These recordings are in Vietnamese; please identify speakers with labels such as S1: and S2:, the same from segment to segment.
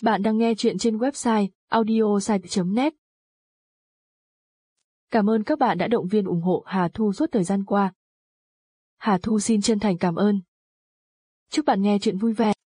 S1: Bạn đang nghe chuyện trên website audiosite.net. Cảm ơn các bạn đã động viên ủng hộ Hà Thu suốt thời gian qua. Hà Thu xin chân thành cảm ơn. Chúc bạn nghe chuyện vui vẻ.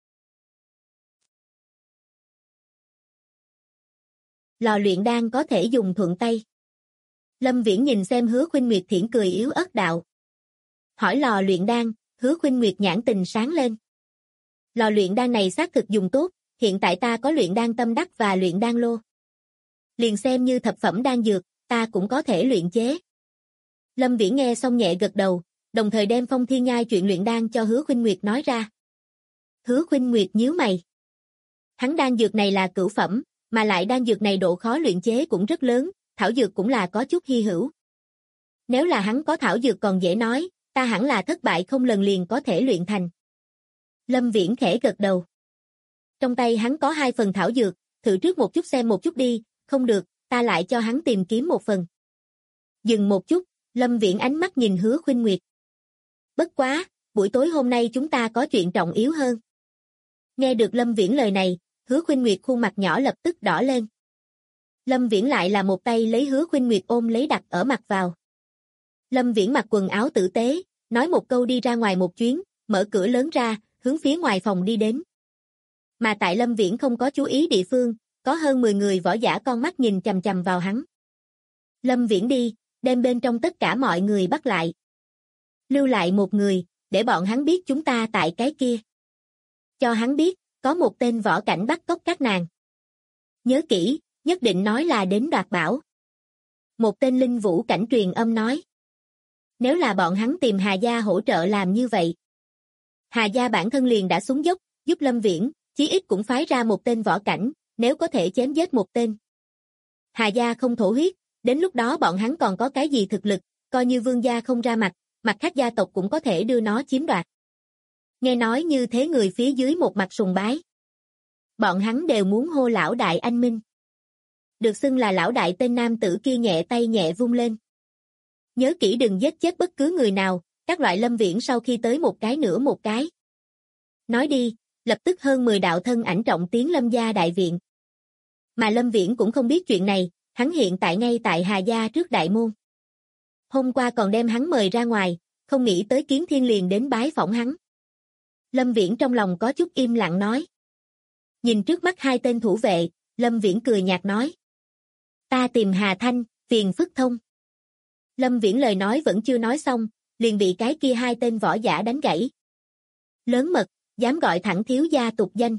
S2: Lò luyện đan có thể dùng thuận tay. Lâm Viễn nhìn xem Hứa Khuynh Nguyệt thiển cười yếu ớt đạo. Hỏi lò luyện đan, Hứa Khuynh Nguyệt nhãn tình sáng lên. Lò luyện đan này xác thực dùng tốt, hiện tại ta có luyện đan tâm đắc và luyện đan lô. Liền xem như thập phẩm đan dược, ta cũng có thể luyện chế. Lâm Viễn nghe xong nhẹ gật đầu, đồng thời đem Phong Thiên Nhai chuyện luyện đan cho Hứa Khuynh Nguyệt nói ra. Hứa Khuynh Nguyệt nhíu mày. Hắn đan dược này là cửu phẩm, mà lại đan dược này độ khó luyện chế cũng rất lớn, thảo dược cũng là có chút hy hữu. Nếu là hắn có thảo dược còn dễ nói, ta hẳn là thất bại không lần liền có thể luyện thành. Lâm Viễn khẽ gật đầu. Trong tay hắn có 2 phần thảo dược, thử trước một chút xem một chút đi, không được, ta lại cho hắn tìm kiếm 1 phần. Dừng một chút, Lâm Viễn ánh mắt nhìn Hứa Khuynh Nguyệt. Bất quá, buổi tối hôm nay chúng ta có chuyện trọng yếu hơn. Nghe được Lâm Viễn lời này, Hứa Khuynh Nguyệt khuôn mặt nhỏ lập tức đỏ lên. Lâm Viễn lại là một tay lấy Hứa Khuynh Nguyệt ôm lấy đặt ở mặt vào. Lâm Viễn mặc quần áo tử tế, nói một câu đi ra ngoài một chuyến, mở cửa lớn ra, hướng phía ngoài phòng đi đến. Mà tại Lâm Viễn không có chú ý địa phương, có hơn 10 người võ giả con mắt nhìn chằm chằm vào hắn. Lâm Viễn đi, đem bên trong tất cả mọi người bắt lại. Lưu lại một người, để bọn hắn biết chúng ta tại cái kia. Cho hắn biết, có một tên võ cảnh bắt cóc các nàng. Nhớ kỹ, nhất định nói là đến đoạt bảo. Một tên linh vũ cảnh truyền âm nói. Nếu là bọn hắn tìm Hà Gia hỗ trợ làm như vậy. Hà Gia bản thân liền đã xuống dốc, giúp Lâm Viễn, chí ít cũng phái ra một tên võ cảnh, nếu có thể chém giết một tên. Hà Gia không thổ huyết, đến lúc đó bọn hắn còn có cái gì thực lực, coi như Vương gia không ra mặt, mặt khác gia tộc cũng có thể đưa nó chiếm đoạt. Nghe nói như thế người phía dưới một mặt sùng bái. Bọn hắn đều muốn hô lão đại anh minh. Được xưng là lão đại tên nam tử kia nhẹ tay nhẹ vung lên. Nhớ kỹ đừng giết chết bất cứ người nào, các loại Lâm Viễn sau khi tới một cái nữa một cái. Nói đi, lập tức hơn 10 đạo thân ảnh trọng tiến Lâm gia đại viện. Mà Lâm Viễn cũng không biết chuyện này, hắn hiện tại ngay tại Hà Gia trước đại môn. Hôm qua còn đem hắn mời ra ngoài, không nghĩ tới Kiến Thiên liền đến bái phỏng hắn. Lâm Viễn trong lòng có chút im lặng nói. Nhìn trước mắt 2 tên thủ vệ, Lâm Viễn cười nhạt nói. Ta tìm Hà Thanh, phiền phức thông. Lâm Viễn lời nói vẫn chưa nói xong, liền bị cái kia 2 tên võ giả đánh gãy. Lớn mật, dám gọi thẳng thiếu gia tục danh.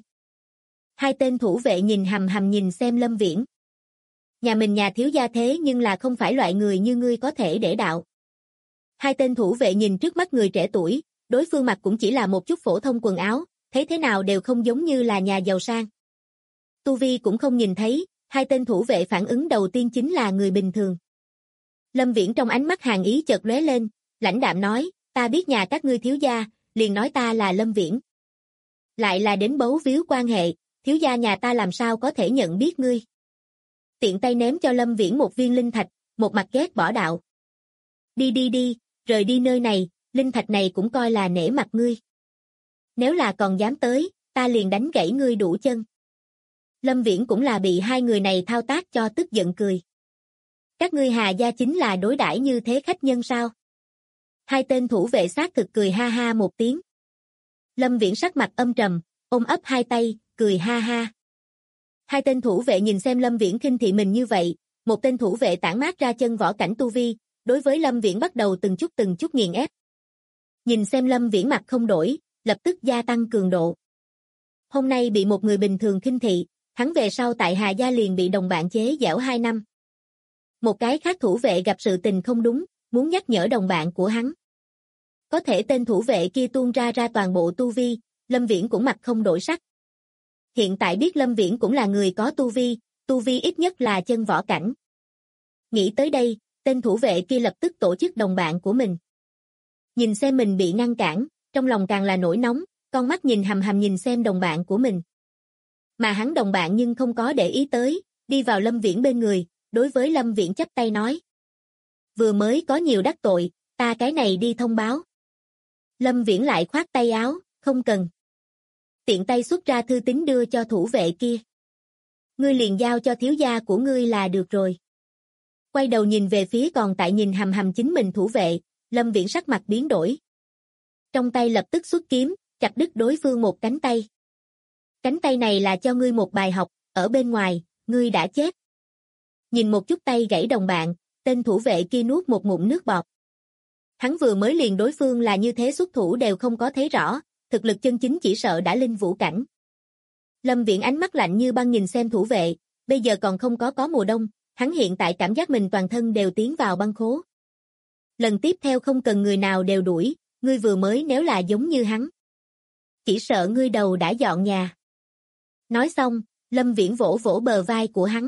S2: 2 tên thủ vệ nhìn hầm hầm nhìn xem Lâm Viễn. Nhà mình nhà thiếu gia thế nhưng là không phải loại người như ngươi có thể để đạo. 2 tên thủ vệ nhìn trước mắt người trẻ tuổi, đối phương mặc cũng chỉ là một chút phổ thông quần áo, thấy thế nào đều không giống như là nhà giàu sang. Tu vi cũng không nhìn thấy, 2 tên thủ vệ phản ứng đầu tiên chính là người bình thường. Lâm Viễn trong ánh mắt hàn ý chợt lóe lên, lãnh đạm nói, ta biết nhà các ngươi thiếu gia, liền nói ta là Lâm Viễn. Lại là đến bấu víu quan hệ, thiếu gia nhà ta làm sao có thể nhận biết ngươi. Tiện tay ném cho Lâm Viễn một viên linh thạch, một mặt ghét bỏ đạo. Đi, rời đi nơi này, linh thạch này cũng coi là nể mặt ngươi. Nếu là còn dám tới, ta liền đánh gãy ngươi đủ chân. Lâm Viễn cũng là bị 2 người này thao tác cho tức giận cười. Các ngươi Hà Gia chính là đối đãi như thế khách nhân sao? 2 tên thủ vệ xác thực cười ha ha một tiếng. Lâm Viễn sắc mặt âm trầm, ôm ấp 2 tay, cười ha ha. 2 tên thủ vệ nhìn xem Lâm Viễn khinh thị mình như vậy, một tên thủ vệ tản mát ra chân võ cảnh tu vi, đối với Lâm Viễn bắt đầu từng chút nghiền ép. Nhìn xem Lâm Viễn mặt không đổi, lập tức gia tăng cường độ. Hôm nay bị một người bình thường khinh thị, hắn về sau tại Hà Gia liền bị đồng bạn chế giễu 2 năm. Một cái khác thủ vệ gặp sự tình không đúng, muốn nhắc nhở đồng bạn của hắn. Có thể tên thủ vệ kia tuôn ra toàn bộ tu vi, Lâm Viễn cũng mặt không đổi sắc. Hiện tại biết Lâm Viễn cũng là người có tu vi ít nhất là chân võ cảnh. Nghĩ tới đây, tên thủ vệ kia lập tức tổ chức đồng bạn của mình. Nhìn xem mình bị ngăn cản, trong lòng càng là nổi nóng, con mắt nhìn hầm hầm nhìn xem đồng bạn của mình. Mà hắn đồng bạn nhưng không có để ý tới, đi vào Lâm Viễn bên người, đối với Lâm Viễn chắp tay nói. Vừa mới có nhiều đắc tội, ta cái này đi thông báo. Lâm Viễn lại khoát tay áo, không cần. tiện tay xuất ra thư tín đưa cho thủ vệ kia. Ngươi liền giao cho thiếu gia của ngươi là được rồi. Quay đầu nhìn về phía còn tại nhìn hằm hằm chính mình thủ vệ, Lâm Viễn sắc mặt biến đổi. Trong tay lập tức xuất kiếm, chặt đứt đối phương một cánh tay. Cánh tay này là cho ngươi một bài học, ở bên ngoài, ngươi đã chết. Nhìn một chút tay gãy đồng bạn, tên thủ vệ kia nuốt một ngụm nước bọt. Hắn vừa mới liền đối phương là như thế xuất thủ đều không có thấy rõ, thực lực chân chính chỉ sợ đã linh vũ cảnh. Lâm Viễn ánh mắt lạnh như băng nhìn xem thủ vệ, bây giờ còn không có mùa đông, hắn hiện tại cảm giác mình toàn thân đều tiến vào băng khố. Lần tiếp theo không cần người nào đều đuổi, ngươi vừa mới nếu là giống như hắn. Chỉ sợ ngươi đầu đã dọn nhà. Nói xong, Lâm Viễn vỗ vỗ bờ vai của hắn.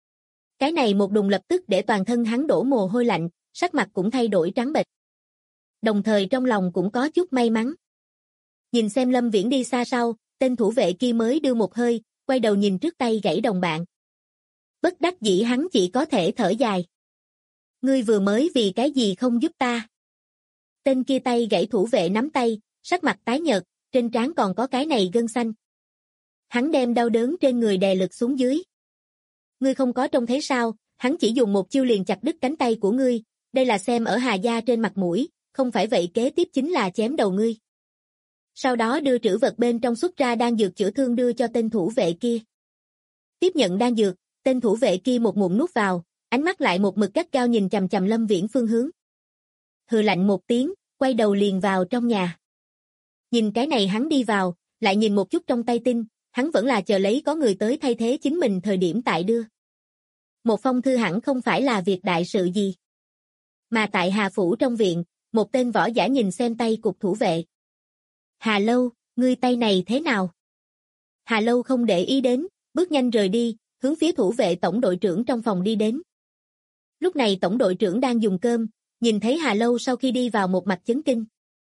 S2: Cái này một đùng lập tức để toàn thân hắn đổ mồ hôi lạnh, sắc mặt cũng thay đổi trắng bệch. Đồng thời trong lòng cũng có chút may mắn. Nhìn xem Lâm Viễn đi xa sau, tên thủ vệ kia mới đưa một hơi, quay đầu nhìn trước tay gãy đồng bạn. Bất đắc dĩ hắn chỉ có thể thở dài. Ngươi vừa mới vì cái gì không giúp ta? Tên kia tay gãy thủ vệ nắm tay, sắc mặt tái nhợt, trên trán còn có cái này gân xanh. Hắn đem đau đớn trên người đè lực xuống dưới. Ngươi không có trông thấy sao, hắn chỉ dùng một chiêu liền chặt đứt cánh tay của ngươi, đây là xem ở Hà gia trên mặt mũi, không phải vậy kế tiếp chính là chém đầu ngươi. Sau đó đưa trữ vật bên trong xuất ra đan dược chữa thương đưa cho tên thủ vệ kia. Tiếp nhận đan dược, tên thủ vệ kia một ngụm nuốt vào, ánh mắt lại một mực gắt gao nhìn chằm chằm Lâm Viễn phương hướng. Hừ lạnh một tiếng, quay đầu liền vào trong nhà. Nhìn cái này hắn đi vào, lại nhìn một chút trong tay tin, hắn vẫn là chờ lấy có người tới thay thế chính mình thời điểm tại đưa. Một phong thư hẳn không phải là việc đại sự gì. Mà tại Hà Phủ trong viện, một tên võ giả nhìn xem tay cục thủ vệ. Hà Lâu, ngươi tay này thế nào? Hà Lâu không để ý đến, bước nhanh rời đi, hướng phía thủ vệ tổng đội trưởng trong phòng đi đến. Lúc này tổng đội trưởng đang dùng cơm, nhìn thấy Hà Lâu sau khi đi vào một mặt chấn kinh.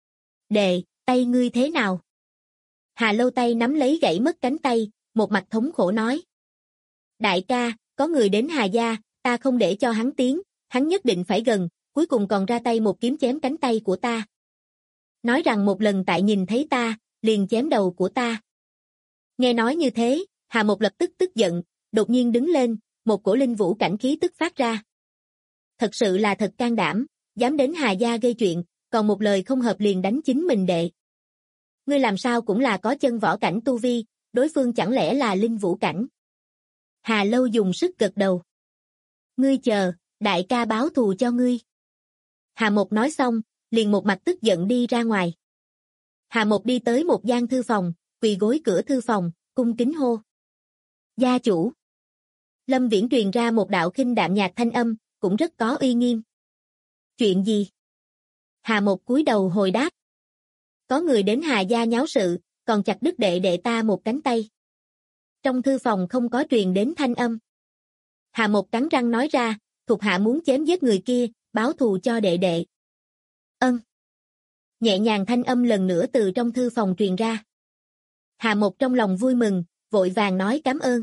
S2: Đệ, tay ngươi thế nào? Hà Lâu tay nắm lấy gãy mất cánh tay, một mặt thống khổ nói. Đại ca, có người đến Hà gia, ta không để cho hắn tiến, hắn nhất định phải gần, cuối cùng còn ra tay một kiếm chém cánh tay của ta. Nói rằng một lần tại nhìn thấy ta, liền chém đầu của ta. Nghe nói như thế, Hà Một lập tức tức giận, đột nhiên đứng lên, một cổ linh vũ cảnh khí tức phát ra. Thật sự là thật can đảm, dám đến Hà gia gây chuyện, còn một lời không hợp liền đánh chính mình đệ. Ngươi làm sao cũng là có chân võ cảnh tu vi, đối phương chẳng lẽ là linh vũ cảnh? Hà Lâu dùng sức gật đầu. Ngươi chờ, đại ca báo thù cho ngươi. Hà Một nói xong, liền một mặt tức giận đi ra ngoài. Hà Một đi tới một gian thư phòng, quỳ gối cửa thư phòng, cung kính hô. Gia chủ. Lâm Viễn truyền ra một đạo khinh đạm nhạt thanh âm, cũng rất có uy nghiêm. Chuyện gì? Hà Một cúi đầu hồi đáp. Có người đến Hà gia nháo sự, còn chặt đứt đệ đệ ta một cánh tay. Trong thư phòng không có truyền đến thanh âm. Hà Một cắn răng nói ra, thuộc hạ muốn chém giết người kia, báo thù cho đệ đệ. Ân. Nhẹ nhàng thanh âm lần nữa từ trong thư phòng truyền ra. Hà Một trong lòng vui mừng, vội vàng nói cảm ơn.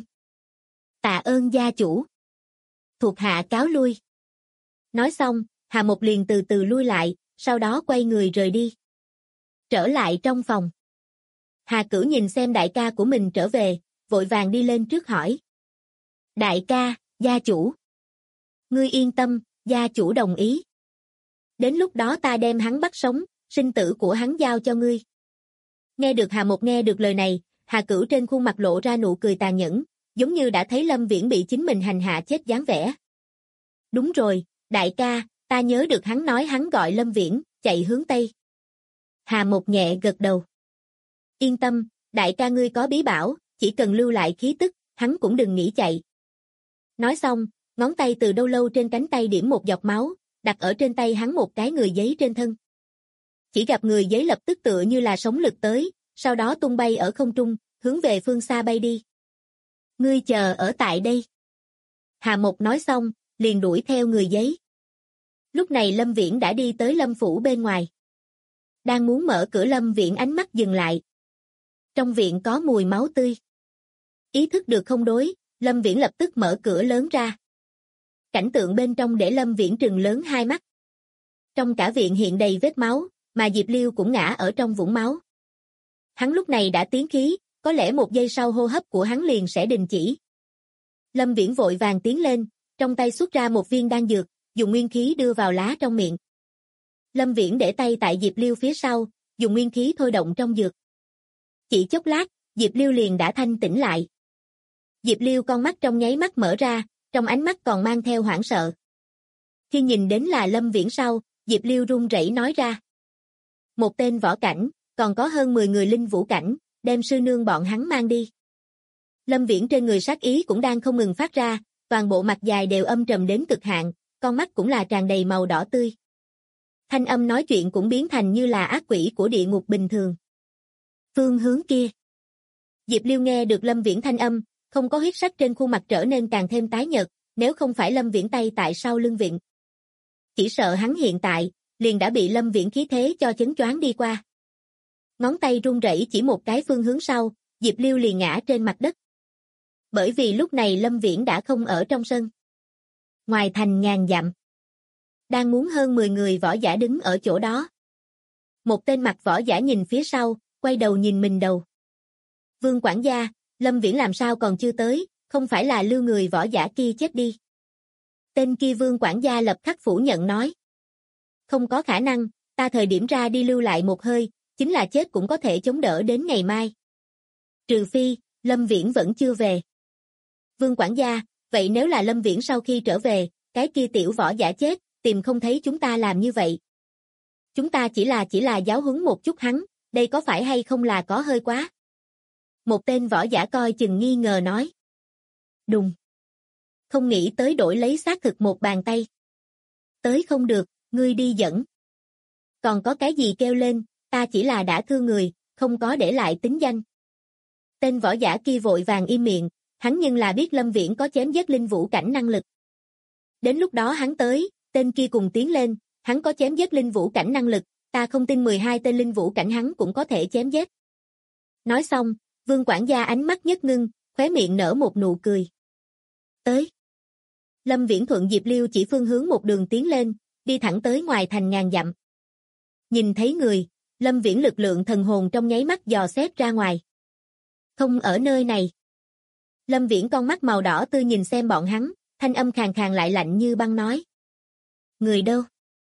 S2: Tạ ơn gia chủ. Thuộc hạ cáo lui. Nói xong, Hà Một liền từ từ lui lại, sau đó quay người rời đi. Trở lại trong phòng. Hà Cửu nhìn xem đại ca của mình trở về, vội vàng đi lên trước hỏi. Đại ca, gia chủ. Ngươi yên tâm, gia chủ đồng ý. Đến lúc đó ta đem hắn bắt sống, sinh tử của hắn giao cho ngươi. Nghe được Hà Một nghe được lời này, Hà Cửu trên khuôn mặt lộ ra nụ cười tàn nhẫn, giống như đã thấy Lâm Viễn bị chính mình hành hạ chết dáng vẻ. Đúng rồi, đại ca, ta nhớ được hắn nói hắn gọi Lâm Viễn, chạy hướng Tây. Hà Một nhẹ gật đầu. Yên tâm, đại ca ngươi có bí bảo, chỉ cần lưu lại khí tức, hắn cũng đừng nghĩ chạy. Nói xong, ngón tay từ đâu lâu trên cánh tay điểm một giọt máu, đặt ở trên tay hắn một cái người giấy trên thân. Chỉ gặp người giấy lập tức tựa như là sóng lực tới, sau đó tung bay ở không trung, hướng về phương xa bay đi. Ngươi chờ ở tại đây. Hà Một nói xong, liền đuổi theo người giấy. Lúc này Lâm Viễn đã đi tới Lâm phủ bên ngoài. Đang muốn mở cửa Lâm Viễn ánh mắt dừng lại. Trong viện có mùi máu tươi. Ý thức được không đối, Lâm Viễn lập tức mở cửa lớn ra. Cảnh tượng bên trong để Lâm Viễn trừng lớn hai mắt. Trong cả viện hiện đầy vết máu, mà Diệp Liêu cũng ngã ở trong vũng máu. Hắn lúc này đã tiến khí, có lẽ một giây sau hô hấp của hắn liền sẽ đình chỉ. Lâm Viễn vội vàng tiến lên, trong tay xuất ra một viên đan dược, dùng nguyên khí đưa vào lá trong miệng. Lâm Viễn để tay tại Diệp Liêu phía sau, dùng nguyên khí thôi động trong dược. Chỉ chốc lát, Diệp Liêu liền đã thanh tỉnh lại. Diệp Liêu con mắt trong nháy mắt mở ra, trong ánh mắt còn mang theo hoảng sợ. Khi nhìn đến là Lâm Viễn sau, Diệp Liêu run rẩy nói ra. Một tên võ cảnh, còn có hơn 10 người linh vũ cảnh, đem sư nương bọn hắn mang đi. Lâm Viễn trên người sát ý cũng đang không ngừng phát ra, toàn bộ mặt dài đều âm trầm đến cực hạn, con mắt cũng là tràn đầy màu đỏ tươi. Thanh âm nói chuyện cũng biến thành như là ác quỷ của địa ngục bình thường. Phương hướng kia. Diệp Liêu nghe được Lâm Viễn thanh âm, không có huyết sắc trên khuôn mặt trở nên càng thêm tái nhợt, nếu không phải Lâm Viễn tay tại sau lưng viện. Chỉ sợ hắn hiện tại, liền đã bị Lâm Viễn khí thế cho chấn choáng đi qua. Ngón tay run rẩy chỉ một cái phương hướng sau, Diệp Liêu liền ngã trên mặt đất. Bởi vì lúc này Lâm Viễn đã không ở trong sân. Ngoài thành ngàn dặm. Đang muốn hơn 10 người võ giả đứng ở chỗ đó. Một tên mặt võ giả nhìn phía sau, quay đầu nhìn mình đầu. Vương quản gia, Lâm Viễn làm sao còn chưa tới, không phải là lưu người võ giả kia chết đi. Tên kia Vương quản gia lập khắc phủ nhận nói. Không có khả năng, ta thời điểm ra đi lưu lại một hơi, chính là chết cũng có thể chống đỡ đến ngày mai. Trừ phi, Lâm Viễn vẫn chưa về. Vương quản gia, vậy nếu là Lâm Viễn sau khi trở về, cái kia tiểu võ giả chết, tìm không thấy chúng ta làm như vậy. Chúng ta chỉ là giáo huấn một chút hắn, đây có phải hay không là có hơi quá. Một tên võ giả coi chừng nghi ngờ nói. Đùng. Không nghĩ tới đổi lấy xác thực một bàn tay. Tới không được, ngươi đi dẫn. Còn có cái gì kêu lên, ta chỉ là đã thương người, không có để lại tính danh. Tên võ giả kia vội vàng im miệng, hắn nhưng là biết Lâm Viễn có chém giết linh vũ cảnh năng lực. Đến lúc đó hắn tới, tên kia cùng tiến lên, hắn có chém giết linh vũ cảnh năng lực, ta không tin 12 tên linh vũ cảnh hắn cũng có thể chém giết. Nói xong, Vương quản gia ánh mắt nhất ngưng, khóe miệng nở một nụ cười. Tới. Lâm Viễn thuận Diệp Liêu chỉ phương hướng một đường tiến lên, đi thẳng tới ngoài thành ngàn dặm. Nhìn thấy người, Lâm Viễn lực lượng thần hồn trong nháy mắt dò xét ra ngoài. Không ở nơi này. Lâm Viễn con mắt màu đỏ tươi nhìn xem bọn hắn, thanh âm khàn khàn lại lạnh như băng nói. Người đâu?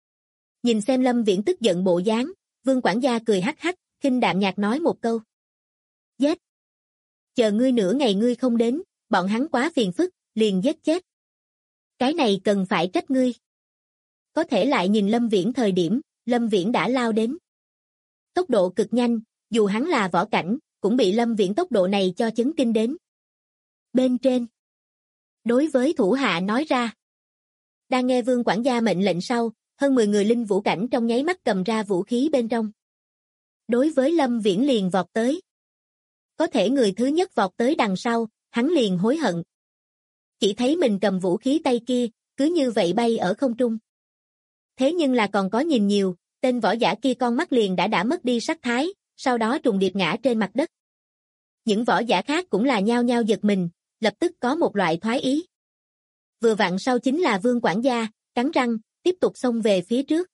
S2: Nhìn xem Lâm Viễn tức giận bộ dáng, Vương quản gia cười hắc hắc, khinh đạm nhạt nói một câu. Giết! Chờ ngươi nửa ngày ngươi không đến, bọn hắn quá phiền phức, liền giết chết. Cái này cần phải trách ngươi. Có thể lại nhìn Lâm Viễn thời điểm, Lâm Viễn đã lao đến. Tốc độ cực nhanh, dù hắn là võ cảnh, cũng bị Lâm Viễn tốc độ này cho chấn kinh đến. Bên trên. Đối với thủ hạ nói ra. Đang nghe Vương quản gia mệnh lệnh sau, hơn 10 người linh vũ cảnh trong nháy mắt cầm ra vũ khí bên trong. Đối với Lâm Viễn liền vọt tới. Có thể người thứ nhất vọt tới đằng sau, hắn liền hối hận. Chỉ thấy mình cầm vũ khí tay kia, cứ như vậy bay ở không trung. Thế nhưng là còn có nhìn nhiều, tên võ giả kia con mắt liền đã mất đi sắc thái, sau đó trùng điệp ngã trên mặt đất. Những võ giả khác cũng là nhao nhao giật mình, lập tức có một loại thoái ý. Vừa vặn sau chính là Vương quản gia, cắn răng, tiếp tục xông về phía trước.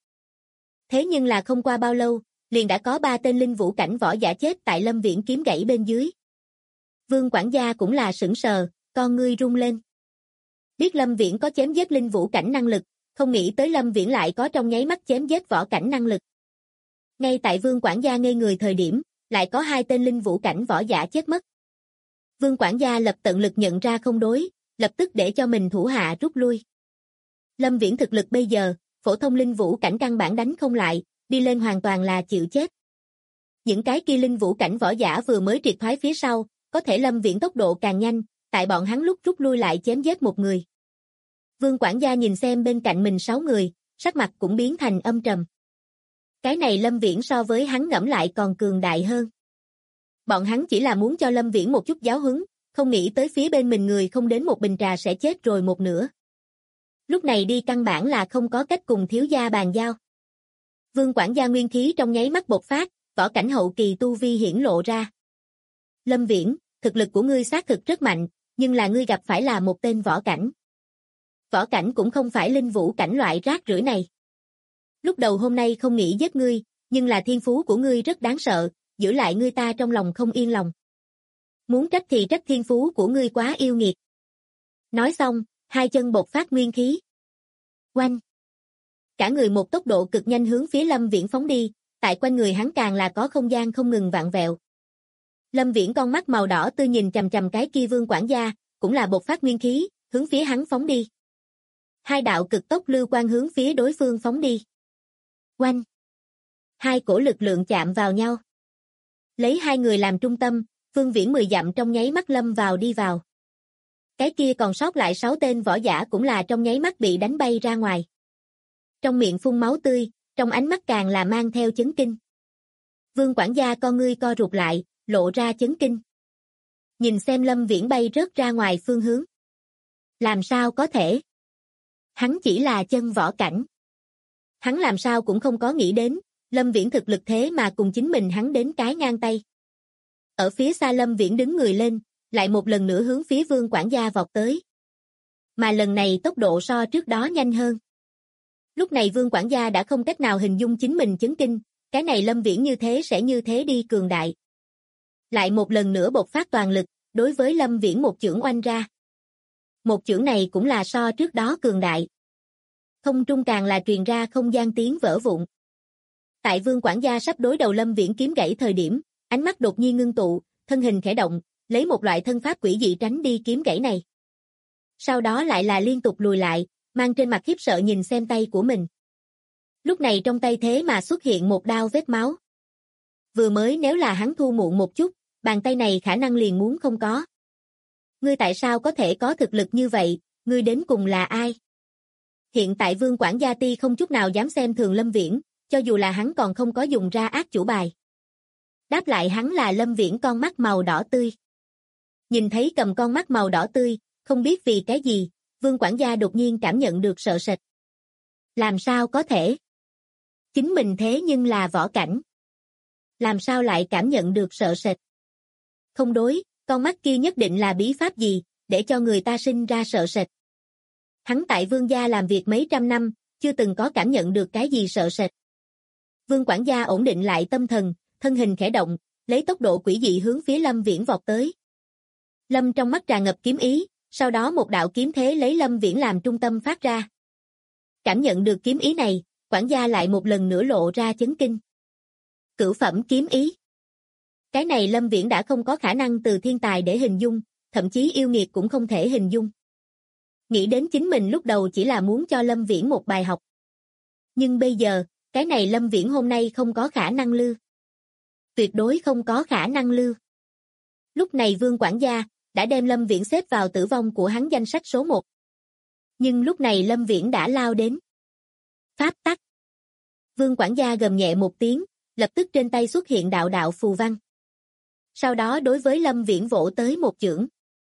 S2: Thế nhưng là không qua bao lâu, liền đã có 3 tên linh vũ cảnh võ giả chết tại Lâm Viễn kiếm gãy bên dưới. Vương quản gia cũng là sững sờ, con ngươi rung lên. Biết Lâm Viễn có chém giết linh vũ cảnh năng lực, không nghĩ tới Lâm Viễn lại có trong nháy mắt chém giết võ cảnh năng lực. Ngay tại Vương quản gia ngây người thời điểm, lại có 2 tên linh vũ cảnh võ giả chết mất. Vương quản gia lập tận lực nhận ra không đối, lập tức để cho mình thủ hạ rút lui. Lâm Viễn thực lực bây giờ, phổ thông linh vũ cảnh căn bản đánh không lại, đi lên hoàn toàn là chịu chết. Những cái kia linh vũ cảnh võ giả vừa mới triệt thoái phía sau, có thể Lâm Viễn tốc độ càng nhanh, tại bọn hắn lúc rút lui lại chém giết một người. Vương quản gia nhìn xem bên cạnh mình 6 người, sắc mặt cũng biến thành âm trầm. Cái này Lâm Viễn so với hắn ngẫm lại còn cường đại hơn. Bọn hắn chỉ là muốn cho Lâm Viễn một chút giáo huấn, không nghĩ tới phía bên mình người không đến một bình trà sẽ chết rồi một nửa. Lúc này đi căn bản là không có cách cùng thiếu gia bàn giao. Vương quản gia nguyên khí trong nháy mắt bộc phát, võ cảnh hậu kỳ tu vi hiển lộ ra. Lâm Viễn, thực lực của ngươi xác thực rất mạnh, nhưng là ngươi gặp phải là một tên võ cảnh. Võ cảnh cũng không phải linh vũ cảnh loại rác rưởi này. Lúc đầu hôm nay không nghĩ giết ngươi, nhưng là thiên phú của ngươi rất đáng sợ, giữ lại ngươi ta trong lòng không yên lòng. Muốn trách thì trách thiên phú của ngươi quá yêu nghiệt. Nói xong, hai chân bộc phát nguyên khí. Oanh! Cả người một tốc độ cực nhanh hướng phía Lâm Viễn phóng đi, tại quanh người hắn càng là có không gian không ngừng vặn vẹo. Lâm Viễn con mắt màu đỏ tươi nhìn chằm chằm cái kia Vương quản gia, cũng là bộc phát nguyên khí, hướng phía hắn phóng đi. Hai đạo cực tốc lưu quang hướng phía đối phương phóng đi. Oanh! Hai cổ lực lượng chạm vào nhau. Lấy hai người làm trung tâm, Phương Viễn 10 dặm trong nháy mắt lâm vào đi vào. Cái kia còn sót lại 6 tên võ giả cũng là trong nháy mắt bị đánh bay ra ngoài. Trong miệng phun máu tươi, trong ánh mắt càng là mang theo chấn kinh. Vương quản gia con ngươi co rụt lại, lộ ra chấn kinh. Nhìn xem Lâm Viễn bay rớt ra ngoài phương hướng. Làm sao có thể? Hắn chỉ là chân võ cảnh. Hắn làm sao cũng không có nghĩ đến, Lâm Viễn thực lực thế mà cùng chính mình hắn đến cái ngang tay. Ở phía xa Lâm Viễn đứng người lên, lại một lần nữa hướng phía Vương quản gia vọt tới. Mà lần này tốc độ so trước đó nhanh hơn. Lúc này Vương quản gia đã không cách nào hình dung chính mình chấn kinh, cái này Lâm Viễn như thế sẽ như thế đi cường đại. Lại một lần nữa bộc phát toàn lực, đối với Lâm Viễn một chưởng oanh ra. Một chưởng này cũng là so trước đó cường đại. Không trung càng là truyền ra không gian tiếng vỡ vụn. Tại Vương quản gia sắp đối đầu Lâm Viễn kiếm gãy thời điểm, ánh mắt đột nhiên ngưng tụ, thân hình khẽ động, lấy một loại thân pháp quỷ dị tránh đi kiếm gãy này. Sau đó lại là liên tục lùi lại, mang trên mặt khiếp sợ nhìn xem tay của mình. Lúc này trong tay thế mà xuất hiện một đao vết máu. Vừa mới nếu là hắn thu muộn một chút, bàn tay này khả năng liền muốn không có. Ngươi tại sao có thể có thực lực như vậy, ngươi đến cùng là ai? Hiện tại Vương quản gia ti không chút nào dám xem thường Lâm Viễn, cho dù là hắn còn không có dùng ra ác chủ bài. Đáp lại hắn là Lâm Viễn con mắt màu đỏ tươi. Nhìn thấy cầm con mắt màu đỏ tươi, không biết vì cái gì, Vương quản gia đột nhiên cảm nhận được sợ sệt. Làm sao có thể? Chính mình thế nhưng là võ cảnh. Làm sao lại cảm nhận được sợ sệt? Không đối, con mắt kia nhất định là bí pháp gì, để cho người ta sinh ra sợ sệt. Hắn tại Vương gia làm việc mấy trăm năm, chưa từng có cảm nhận được cái gì sợ sệt. Vương quản gia ổn định lại tâm thần, thân hình khẽ động, lấy tốc độ quỷ dị hướng phía Lâm Viễn vọt tới. Lâm trong mắt tràn ngập kiếm ý, sau đó một đạo kiếm thế lấy Lâm Viễn làm trung tâm phát ra. Cảm nhận được kiếm ý này, quản gia lại một lần nữa lộ ra chấn kinh. Cửu phẩm kiếm ý. Cái này Lâm Viễn đã không có khả năng từ thiên tài để hình dung, thậm chí yêu nghiệt cũng không thể hình dung. Nghĩ đến chính mình lúc đầu chỉ là muốn cho Lâm Viễn một bài học. Nhưng bây giờ, cái này Lâm Viễn hôm nay không có khả năng lưu. Tuyệt đối không có khả năng lưu. Lúc này Vương quản gia đã đem Lâm Viễn xếp vào tử vong của hắn danh sách số 1. Nhưng lúc này Lâm Viễn đã lao đến. Pháp tắc. Vương quản gia gầm nhẹ một tiếng, lập tức trên tay xuất hiện đạo đạo phù văn. Sau đó đối với Lâm Viễn vỗ tới một chưởng.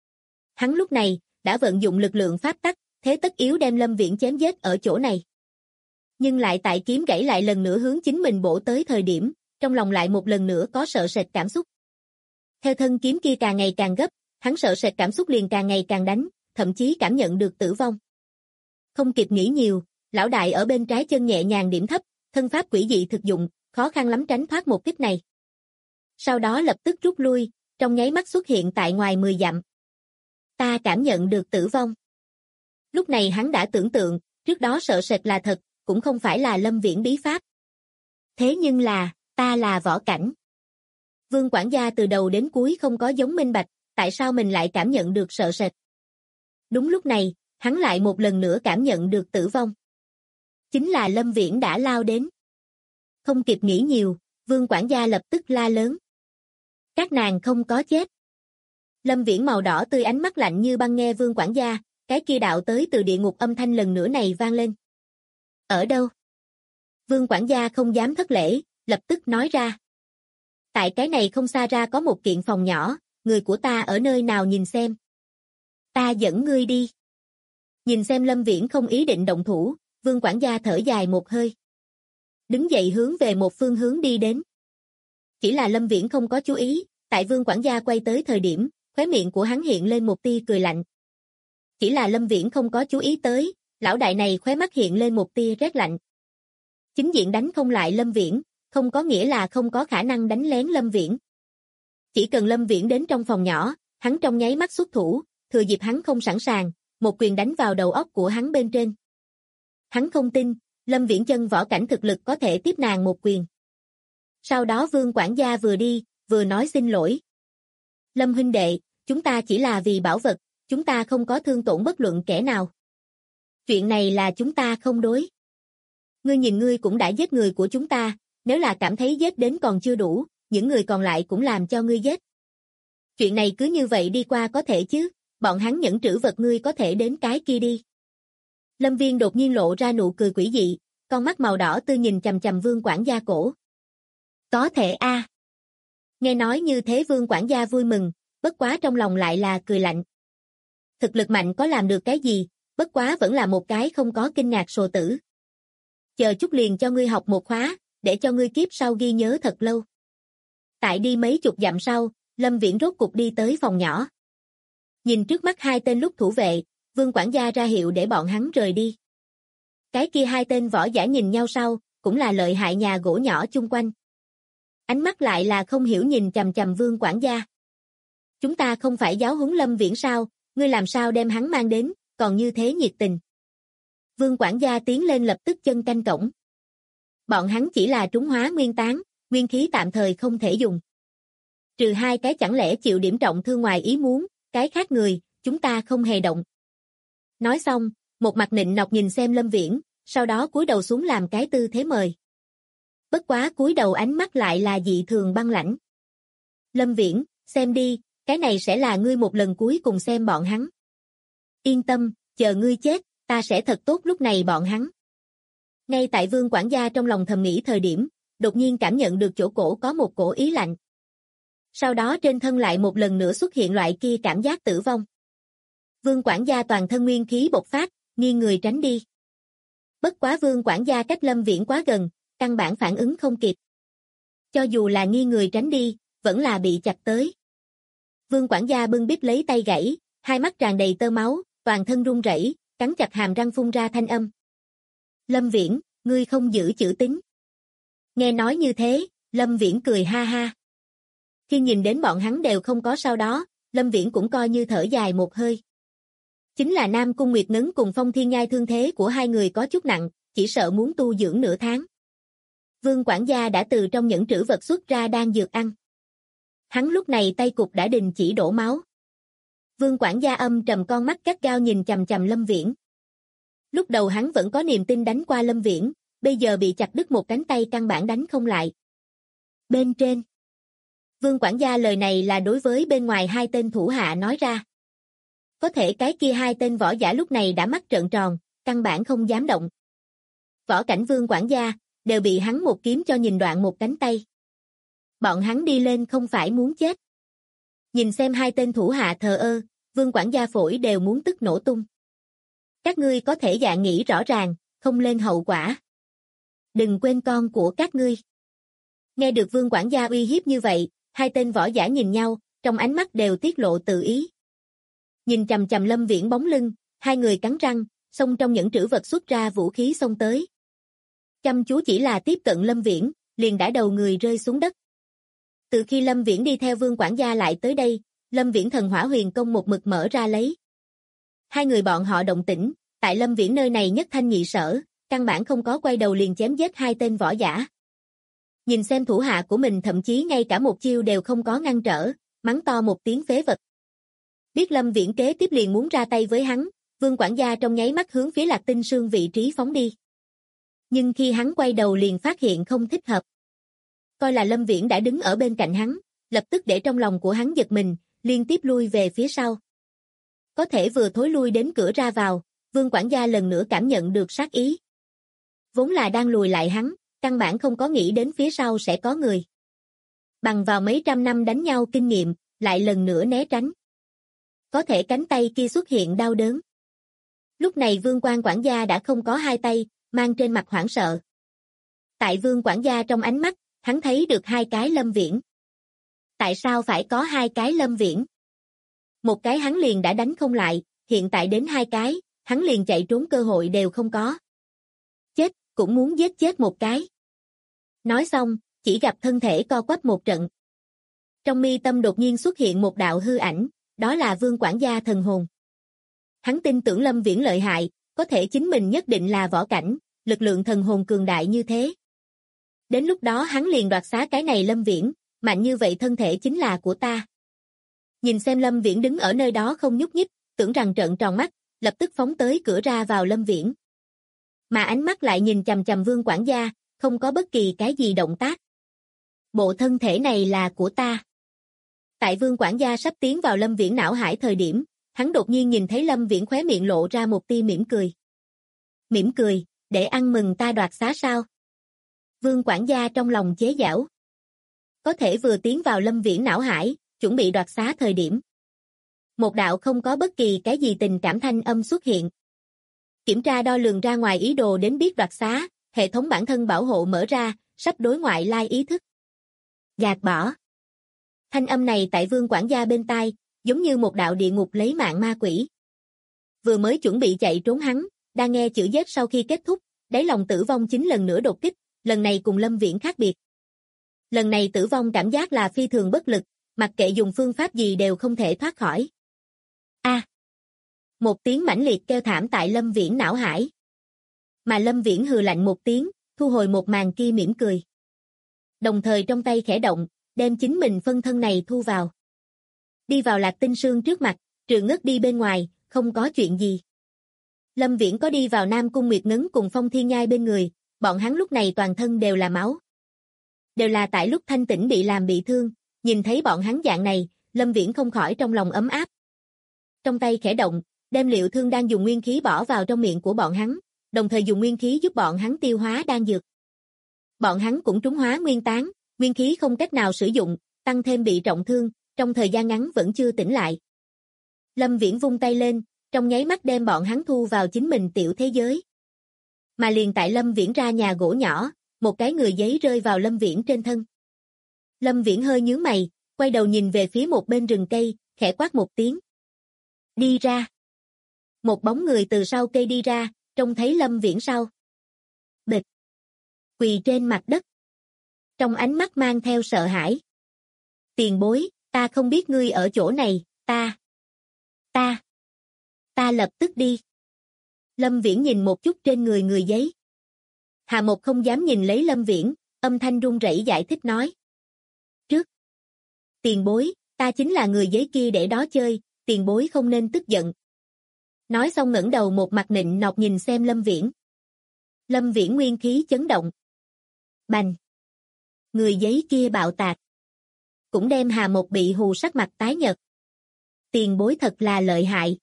S2: Hắn lúc này đã vận dụng lực lượng pháp tắc, thế tất yếu đem Lâm Viễn chém giết ở chỗ này. Nhưng lại tại kiếm gãy lại lần nữa hướng chính mình bổ tới thời điểm, trong lòng lại một lần nữa có sợ sệt cảm xúc. Theo thân kiếm kia càng ngày càng gấp, hắn sợ sệt cảm xúc liền càng ngày càng đánh, thậm chí cảm nhận được tử vong. Không kịp nghĩ nhiều, lão đại ở bên trái chân nhẹ nhàng điểm thấp, thân pháp quỷ dị thực dụng, khó khăn lắm tránh thoát một kích này. Sau đó lập tức rút lui, trong nháy mắt xuất hiện tại ngoài 10 dặm. Ta cảm nhận được tử vong. Lúc này hắn đã tưởng tượng, trước đó sợ sệt là thật, cũng không phải là Lâm Viễn bí pháp. Thế nhưng là, ta là võ cảnh. Vương quản gia từ đầu đến cuối không có giống minh bạch, tại sao mình lại cảm nhận được sợ sệt. Đúng lúc này, hắn lại một lần nữa cảm nhận được tử vong. Chính là Lâm Viễn đã lao đến. Không kịp nghĩ nhiều, Vương quản gia lập tức la lớn. Các nàng không có chết. Lâm Viễn màu đỏ tươi ánh mắt lạnh như băng nghe Vương quản gia, cái kia đạo tới từ địa ngục âm thanh lần nữa này vang lên. Ở đâu? Vương quản gia không dám thất lễ, lập tức nói ra. Tại cái này không xa ra có một kiện phòng nhỏ, người của ta ở nơi nào nhìn xem. Ta dẫn ngươi đi. Nhìn xem Lâm Viễn không ý định động thủ, Vương quản gia thở dài một hơi. Đứng dậy hướng về một phương hướng đi đến. Chỉ là Lâm Viễn không có chú ý, tại Vương quản gia quay tới thời điểm, khóe miệng của hắn hiện lên một tia cười lạnh. Chỉ là Lâm Viễn không có chú ý tới, lão đại này khóe mắt hiện lên một tia rét lạnh. Chính diện đánh không lại Lâm Viễn, không có nghĩa là không có khả năng đánh lén Lâm Viễn. Chỉ cần Lâm Viễn đến trong phòng nhỏ, hắn trong nháy mắt xuất thủ, thừa dịp hắn không sẵn sàng, một quyền đánh vào đầu óc của hắn bên trên. Hắn không tin, Lâm Viễn chân võ cảnh thực lực có thể tiếp nàng một quyền. Sau đó Vương quản gia vừa đi, vừa nói xin lỗi. Lâm huynh đệ, chúng ta chỉ là vì bảo vật, chúng ta không có thương tổn bất luận kẻ nào. Chuyện này là chúng ta không đối. Ngươi nhìn ngươi cũng đã giết người của chúng ta, nếu là cảm thấy giết đến còn chưa đủ, những người còn lại cũng làm cho ngươi giết. Chuyện này cứ như vậy đi qua có thể chứ, bọn hắn nhẫn trữ vật ngươi có thể đến cái kia đi. Lâm Viên đột nhiên lộ ra nụ cười quỷ dị, con mắt màu đỏ tươi nhìn chằm chằm Vương quản gia cổ. Có thể a. Nghe nói như thế Vương quản gia vui mừng, bất quá trong lòng lại là cười lạnh. Thực lực mạnh có làm được cái gì, bất quá vẫn là một cái không có kinh ngạc sồ tử. Chờ chút liền cho ngươi học một khóa, để cho ngươi kiếp sau ghi nhớ thật lâu. Tại đi mấy chục dặm sau, Lâm Viễn rốt cục đi tới phòng nhỏ. Nhìn trước mắt hai tên lúc thủ vệ, Vương quản gia ra hiệu để bọn hắn rời đi. Cái kia hai tên võ giả nhìn nhau sau, cũng là lợi hại nhà gỗ nhỏ chung quanh. Ánh mắt lại là không hiểu nhìn chằm chằm Vương quản gia. Chúng ta không phải giáo huấn Lâm Viễn sao, ngươi làm sao đem hắn mang đến, còn như thế nhiệt tình. Vương quản gia tiến lên lập tức chân canh cổng. Bọn hắn chỉ là trúng hóa nguyên tán, nguyên khí tạm thời không thể dùng. Trừ hai cái chẳng lẽ chịu điểm trọng thương ngoài ý muốn, cái khác người, chúng ta không hề động. Nói xong, một mặt nịnh nọc nhìn xem Lâm Viễn, sau đó cúi đầu xuống làm cái tư thế mời. Bất quá cúi đầu ánh mắt lại là dị thường băng lãnh. Lâm Viễn, xem đi, cái này sẽ là ngươi một lần cuối cùng xem bọn hắn. Yên tâm, chờ ngươi chết, ta sẽ thật tốt lúc này bọn hắn. Ngay tại Vương quản gia trong lòng thầm nghĩ thời điểm, đột nhiên cảm nhận được chỗ cổ có một cổ ý lạnh. Sau đó trên thân lại một lần nữa xuất hiện loại kia cảm giác tử vong. Vương quản gia toàn thân nguyên khí bộc phát, nghiêng người tránh đi. Bất quá Vương quản gia cách Lâm Viễn quá gần, căn bản phản ứng không kịp. Cho dù là nghiêng người tránh đi, vẫn là bị chặt tới. Vương quản gia bưng bít lấy tay gãy, hai mắt tràn đầy tơ máu, toàn thân run rẩy, cắn chặt hàm răng phun ra thanh âm. Lâm Viễn, ngươi không giữ chữ tín. Nghe nói như thế, Lâm Viễn cười ha ha. Khi nhìn đến bọn hắn đều không có sau đó, Lâm Viễn cũng coi như thở dài một hơi. Chính là Nam Cung Nguyệt Nấn cùng Phong Thiên Nhai thương thế của hai người có chút nặng, chỉ sợ muốn tu dưỡng nửa tháng. Vương quản gia đã từ trong những trữ vật xuất ra đang dược ăn. Hắn lúc này tay cục đã đình chỉ đổ máu. Vương quản gia âm trầm con mắt gắt gao nhìn chằm chằm Lâm Viễn. Lúc đầu hắn vẫn có niềm tin đánh qua Lâm Viễn, bây giờ bị chặt đứt một cánh tay căn bản đánh không lại. Bên trên. Vương quản gia lời này là đối với bên ngoài hai tên thủ hạ nói ra. Có thể cái kia hai tên võ giả lúc này đã mắt trợn tròn, căn bản không dám động. Võ cảnh Vương quản gia, đều bị hắn một kiếm cho nhìn đoạn một cánh tay. Bọn hắn đi lên không phải muốn chết. Nhìn xem hai tên thủ hạ thờ ơ, Vương quản gia phổi đều muốn tức nổ tung. Các ngươi có thể dạ nghĩ rõ ràng, không lên hậu quả. Đừng quên con của các ngươi. Nghe được Vương quản gia uy hiếp như vậy, hai tên võ giả nhìn nhau, trong ánh mắt đều tiết lộ tự ý. Nhìn chằm chằm Lâm Viễn bóng lưng, hai người cắn răng, xông trong những trữ vật xuất ra vũ khí xông tới. Chăm chú chỉ là tiếp cận Lâm Viễn, liền đã đầu người rơi xuống đất. Từ khi Lâm Viễn đi theo Vương quản gia lại tới đây, Lâm Viễn thần hỏa huyền công một mực mở ra lấy. Hai người bọn họ động tĩnh, tại Lâm Viễn nơi này nhất thanh nhị sở, căn bản không có quay đầu liền chém giết hai tên võ giả. Nhìn xem thủ hạ của mình thậm chí ngay cả một chiêu đều không có ngăn trở, mắng to một tiếng phế vật. Biết Lâm Viễn kế tiếp liền muốn ra tay với hắn, Vương quản gia trong nháy mắt hướng phía Lạc Tinh Sương vị trí phóng đi. Nhưng khi hắn quay đầu liền phát hiện không thích hợp. Coi là Lâm Viễn đã đứng ở bên cạnh hắn, lập tức để trong lòng của hắn giật mình, liên tiếp lui về phía sau. Có thể vừa thối lui đến cửa ra vào, Vương quản gia lần nữa cảm nhận được sát ý. Vốn là đang lùi lại hắn, căn bản không có nghĩ đến phía sau sẽ có người. Bằng vào mấy trăm năm đánh nhau kinh nghiệm, lại lần nữa né tránh. Có thể cánh tay kia xuất hiện đau đớn. Lúc này Vương quản gia đã không có hai tay, mang trên mặt hoảng sợ. Tại Vương quản gia trong ánh mắt, hắn thấy được hai cái Lâm Viễn. Tại sao phải có hai cái Lâm Viễn? Một cái hắn liền đã đánh không lại, hiện tại đến hai cái, hắn liền chạy trốn cơ hội đều không có. Chết, cũng muốn giết chết một cái. Nói xong, chỉ gặp thân thể co quắp một trận. Trong mi tâm đột nhiên xuất hiện một đạo hư ảnh, đó là Vương quản gia thần hồn. Hắn tin tưởng Lâm Viễn lợi hại, có thể chính mình nhất định là võ cảnh, lực lượng thần hồn cường đại như thế. Đến lúc đó hắn liền đoạt xá cái này Lâm Viễn, mạnh như vậy thân thể chính là của ta. Nhìn xem Lâm Viễn đứng ở nơi đó không nhúc nhích, tưởng rằng trợn tròn mắt, lập tức phóng tới cửa ra vào Lâm Viễn. Mà ánh mắt lại nhìn chằm chằm Vương quản gia, không có bất kỳ cái gì động tác. Bộ thân thể này là của ta. Tại Vương quản gia sắp tiến vào Lâm Viễn não hải thời điểm, hắn đột nhiên nhìn thấy Lâm Viễn khóe miệng lộ ra một tia mỉm cười. Mỉm cười, để ăn mừng ta đoạt xá sao? Vương quản gia trong lòng chế giễu. Có thể vừa tiến vào Lâm Viễn não hải, chuẩn bị đoạt xá thời điểm. Một đạo không có bất kỳ cái gì tình cảm thanh âm xuất hiện. Kiểm tra đo lường ra ngoài ý đồ đến biết đoạt xá, hệ thống bản thân bảo hộ mở ra, sắp đối ngoại lai ý thức. Gạt bỏ. Thanh âm này tại Vương quản gia bên tai, giống như một đạo địa ngục lấy mạng ma quỷ. Vừa mới chuẩn bị chạy trốn hắn, đang nghe chữ giết sau khi kết thúc, đáy lòng tử vong chính lần nữa đột kích, lần này cùng Lâm Viễn khác biệt. Lần này tử vong cảm giác là phi thường bất lực, mặc kệ dùng phương pháp gì đều không thể thoát khỏi. Một tiếng mãnh liệt kêu thảm tại Lâm Viễn não hải. Mà Lâm Viễn hừ lạnh một tiếng, thu hồi một màn kia mỉm cười. Đồng thời trong tay khẽ động, đem chính mình phân thân này thu vào. Đi vào Lạc Tinh Sương trước mặt, trừ ngất đi bên ngoài, không có chuyện gì. Lâm Viễn có đi vào Nam Cung Nguyệt Ngấn cùng Phong Thiên Nhai bên người, bọn hắn lúc này toàn thân đều là máu. Đều là tại lúc thanh tỉnh bị làm bị thương, nhìn thấy bọn hắn dạng này, Lâm Viễn không khỏi trong lòng ấm áp. Trong tay khẽ động, đem liệu thương đang dùng nguyên khí bỏ vào trong miệng của bọn hắn, đồng thời dùng nguyên khí giúp bọn hắn tiêu hóa đan dược. Bọn hắn cũng trúng hóa nguyên tán, nguyên khí không cách nào sử dụng, tăng thêm bị trọng thương, trong thời gian ngắn vẫn chưa tỉnh lại. Lâm Viễn vung tay lên, trong nháy mắt đem bọn hắn thu vào chính mình tiểu thế giới. Mà liền tại Lâm Viễn ra nhà gỗ nhỏ, một cái người giấy rơi vào Lâm Viễn trên thân. Lâm Viễn hơi nhướng mày, quay đầu nhìn về phía một bên rừng cây, khẽ quát một tiếng. Đi ra. Một bóng người từ sau cây đi ra, trông thấy Lâm Viễn sau. Bịch. Quỳ trên mặt đất. Trong ánh mắt mang theo sợ hãi. Tiền bối, ta không biết ngươi ở chỗ này, ta lập tức đi. Lâm Viễn nhìn một chút trên người người giấy. Hà Một không dám nhìn lấy Lâm Viễn, âm thanh run rẩy giải thích nói. Trước. Tiền bối, ta chính là người giấy kia để đó chơi, tiền bối không nên tức giận. Nói xong ngẩng đầu một mặt nịnh nọt nhìn xem Lâm Viễn. Lâm Viễn nguyên khí chấn động. Bành. Người giấy kia bạo tạc. Cũng đem Hà Một bị hù sắc mặt tái nhợt. Tiền bối thật là lợi hại.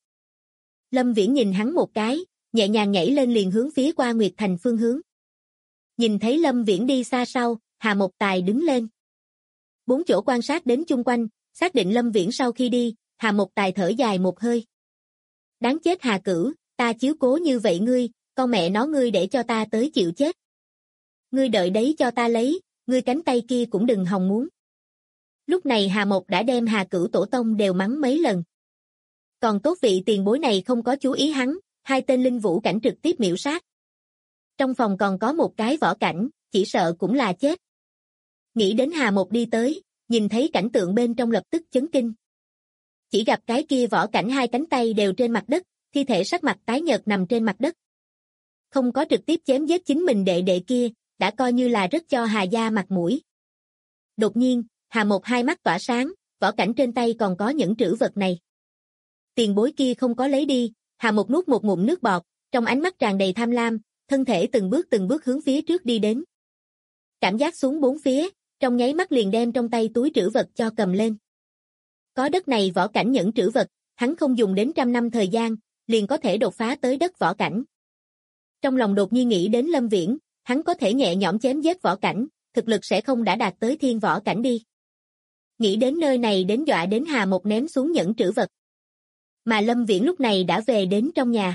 S2: Lâm Viễn nhìn hắn một cái, nhẹ nhàng nhảy lên liền hướng phía qua Nguyệt Thành phương hướng. Nhìn thấy Lâm Viễn đi xa sau, Hà Một Tài đứng lên. Bốn chỗ quan sát đến chung quanh, xác định Lâm Viễn sau khi đi, Hà Một Tài thở dài một hơi. Đáng chết Hà Cửu, ta chiếu cố như vậy ngươi, con mẹ nó ngươi để cho ta tới chịu chết. Ngươi đợi đấy cho ta lấy, ngươi cánh tay kia cũng đừng hòng muốn. Lúc này Hà Một đã đem Hà Cửu tổ tông đều mắng mấy lần. Còn tốt vị tiền bối này không có chú ý hắn, hai tên linh vũ cảnh trực tiếp miểu sát. Trong phòng còn có một cái võ cảnh, chỉ sợ cũng là chết. Nghĩ đến Hà Một đi tới, nhìn thấy cảnh tượng bên trong lập tức chấn kinh. Chỉ gặp cái kia võ cảnh hai cánh tay đều trên mặt đất, thi thể sắc mặt tái nhợt nằm trên mặt đất. Không có trực tiếp chém giết chính mình đệ đệ kia, đã coi như là rất cho Hà gia mặt mũi. Đột nhiên, Hà Một hai mắt tỏa sáng, võ cảnh trên tay còn có những trữ vật này. Tiền bối kia không có lấy đi, Hà Một nuốt một ngụm nước bọt, trong ánh mắt tràn đầy tham lam, thân thể từng bước hướng phía trước đi đến. Cảm giác xuống bốn phía, trong nháy mắt liền đem trong tay túi trữ vật cho cầm lên. Có đất này võ cảnh những trữ vật, hắn không dùng đến 100 năm thời gian, liền có thể đột phá tới đất võ cảnh. Trong lòng đột nhiên nghĩ đến Lâm Viễn, hắn có thể nhẹ nhõm chém giết võ cảnh, thực lực sẽ không đã đạt tới thiên võ cảnh đi. Nghĩ đến nơi này đến dọa đến Hà Một ném xuống những trữ vật. Mà Lâm Viễn lúc này đã về đến trong nhà.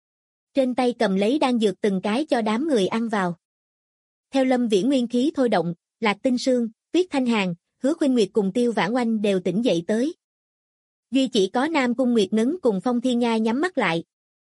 S2: Trên tay cầm lấy đan dược từng cái cho đám người ăn vào. Theo Lâm Viễn nguyên khí thôi động, Lạc Tinh Sương, Tuyết Thanh Hàn, Hứa Khuynh Nguyệt cùng Tiêu Vãn Oanh đều tỉnh dậy tới. Duy chỉ có Nam Cung Nguyệt Ngấn cùng Phong Thiên Nhai nhắm mắt lại.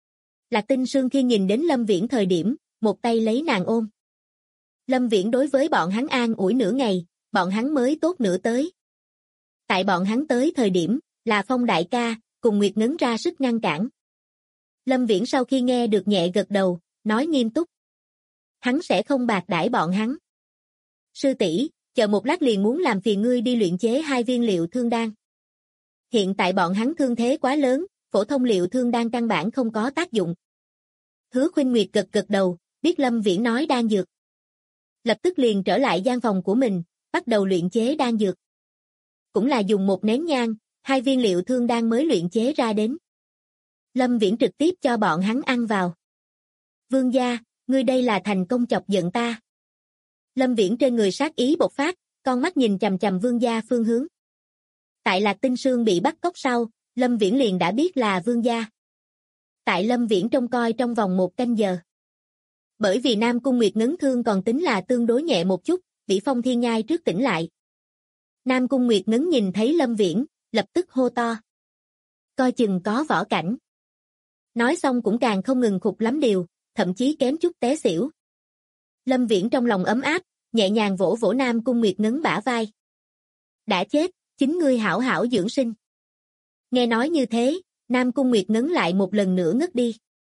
S2: Lạc Tinh Sương khi nhìn đến Lâm Viễn thời điểm, một tay lấy nàng ôm. Lâm Viễn đối với bọn hắn an ủi nửa ngày, bọn hắn mới tốt nửa tới. Tại bọn hắn tới thời điểm, là Phong đại ca, cùng Nguyệt Ngấn ra sức ngăn cản. Lâm Viễn sau khi nghe được nhẹ gật đầu, nói nghiêm túc. Hắn sẽ không bạc đãi bọn hắn. Sư tỷ, chờ một lát liền muốn làm phiền ngươi đi luyện chế 2 viên liệu thương đan. Hiện tại bọn hắn thương thế quá lớn, phổ thông liệu thương đan căn bản không có tác dụng. Hứa Khuynh Nguyệt gật gật đầu, biết Lâm Viễn nói đan dược. Lập tức liền trở lại gian phòng của mình, bắt đầu luyện chế đan dược. Cũng là dùng một nén nhang, 2 viên liệu thương đan mới luyện chế ra đến. Lâm Viễn trực tiếp cho bọn hắn ăn vào. Vương gia, ngươi đây là thành công chọc giận ta. Lâm Viễn trên người sát ý bộc phát, con mắt nhìn chằm chằm vương gia phương hướng. Tại Lạc Tinh Sương bị bắt cóc sau, Lâm Viễn liền đã biết là vương gia. Tại Lâm Viễn trông coi trong vòng 1 canh giờ. Bởi vì Nam Cung Nguyệt Ngấn thương còn tính là tương đối nhẹ một chút, bị Phong Thiên Nhai trước tỉnh lại. Nam Cung Nguyệt Ngấn nhìn thấy Lâm Viễn, lập tức hô to. Coi chừng có võ cảnh. Nói xong cũng càng không ngừng khục lắm điều, thậm chí kém chút té xỉu. Lâm Viễn trong lòng ấm áp, nhẹ nhàng vỗ vỗ Nam Cung Nguyệt Ngấn bả vai. Đã chết, chính ngươi hảo hảo dưỡng sinh. Nghe nói như thế, Nam Cung Nguyệt Ngấn lại một lần nữa ngất đi.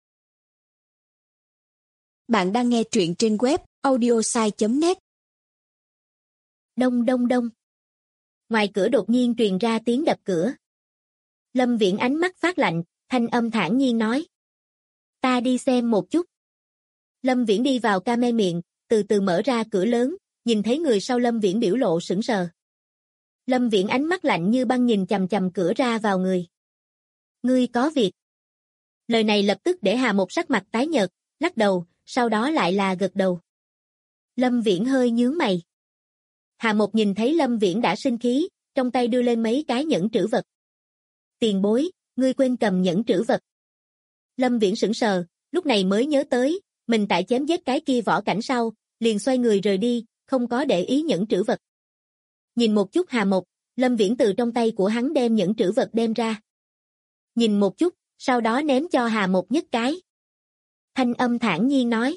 S3: Bạn đang nghe truyện trên web audiosai.net.
S2: Đông đông đông. Ngoài cửa đột nhiên truyền ra tiếng đập cửa. Lâm Viễn ánh mắt phát lạnh, thanh âm thản nhiên nói. Ta đi xem một chút. Lâm Viễn đi vào ca mê miệng, từ từ mở ra cửa lớn, nhìn thấy người sau Lâm Viễn biểu lộ sững sờ. Lâm Viễn ánh mắt lạnh như băng nhìn chằm chằm cửa ra vào người. Ngươi có việc. Lời này lập tức để Hà Một sắc mặt tái nhợt, lắc đầu, sau đó lại là gật đầu. Lâm Viễn hơi nhướng mày. Hà Một nhìn thấy Lâm Viễn đã sinh khí, trong tay đưa lên mấy cái nhẫn trữ vật. Tiền bối, ngươi quên cầm nhẫn trữ vật. Lâm Viễn sững sờ, lúc này mới nhớ tới, mình tại chém giết cái kia võ cảnh sau, liền xoay người rời đi, không có để ý nhẫn trữ vật. Nhìn một chút Hà Một, Lâm Viễn từ trong tay của hắn đem nhẫn trữ vật đem ra. Nhìn một chút, sau đó ném cho Hà Một nhất cái. Thanh âm thản nhiên nói.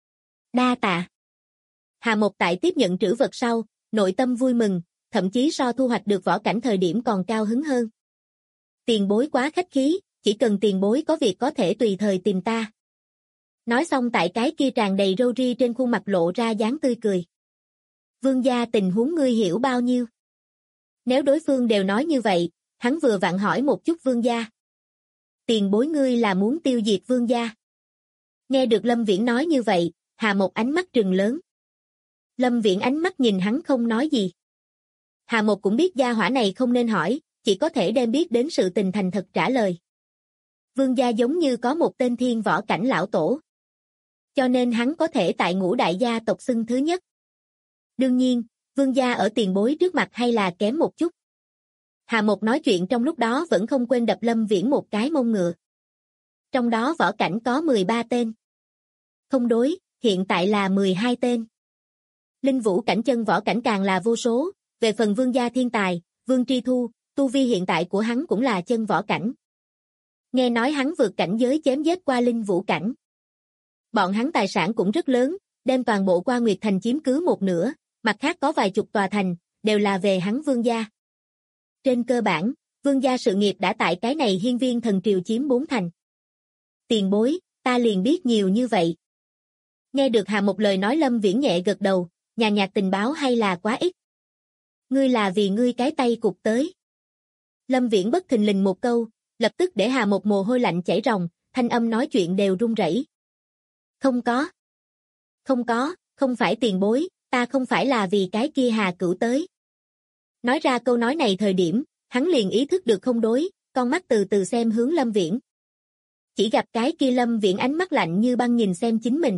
S2: Đa tạ. Hà Một tại tiếp nhận trữ vật sau, nội tâm vui mừng, thậm chí so thu hoạch được võ cảnh thời điểm còn cao hứng hơn. Tiền bối quá khách khí, chỉ cần tiền bối có việc có thể tùy thời tìm ta. Nói xong tại cái kia tràn đầy râu ria trên khuôn mặt lộ ra dáng tươi cười. Vương gia tình huống ngươi hiểu bao nhiêu? Nếu đối phương đều nói như vậy, hắn vừa vặn hỏi một chút vương gia. Tiền bối ngươi là muốn tiêu diệt vương gia. Nghe được Lâm Viễn nói như vậy, Hà Một ánh mắt trừng lớn. Lâm Viễn ánh mắt nhìn hắn không nói gì. Hà Một cũng biết gia hỏa này không nên hỏi, chỉ có thể đem biết đến sự tình thành thật trả lời. Vương gia giống như có một tên thiên võ cảnh lão tổ. Cho nên hắn có thể tại Ngũ đại gia tộc xưng thứ nhất. Đương nhiên, vương gia ở tiền bối trước mặt hay là kém một chút. Hà Một nói chuyện trong lúc đó vẫn không quên đập Lâm Viễn một cái mông ngựa. Trong đó võ cảnh có 13 tên. Không đối, hiện tại là 12 tên. Linh vũ cảnh chân võ cảnh càng là vô số, về phần vương gia thiên tài, Vương Tri Thu, tu vi hiện tại của hắn cũng là chân võ cảnh. Nghe nói hắn vượt cảnh giới chém giết qua linh vũ cảnh. Bọn hắn tài sản cũng rất lớn, đem toàn bộ Qua Nguyệt Thành chiếm cứ một nửa, mặt khác có vài chục tòa thành, đều là về hắn vương gia. Trên cơ bản, vương gia sự nghiệp đã tại cái này Hiên Viên Thần Triều chiếm 4 thành. Tiền bối, ta liền biết nhiều như vậy. Nghe được Hà Một lời nói Lâm Viễn nhẹ gật đầu, nhàn nhạt tình báo hay là quá ít. Ngươi là vì ngươi cái tay cụt tới. Lâm Viễn bất thình lình một câu, lập tức để Hà Một mồ hôi lạnh chảy ròng, thanh âm nói chuyện đều run rẩy. Không có. Không có, không phải tiền bối, ta không phải là vì cái kia Hà Cửu tới. Nói ra câu nói này thời điểm, hắn liền ý thức được không đối, con mắt từ từ xem hướng Lâm Viễn. Chỉ gặp cái kia Lâm Viễn ánh mắt lạnh như băng nhìn xem chính mình.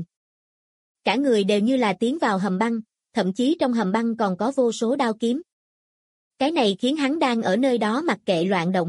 S2: Cả người đều như là tiến vào hầm băng, thậm chí trong hầm băng còn có vô số đao kiếm. Cái này khiến hắn đang ở nơi đó mặc kệ loạn động.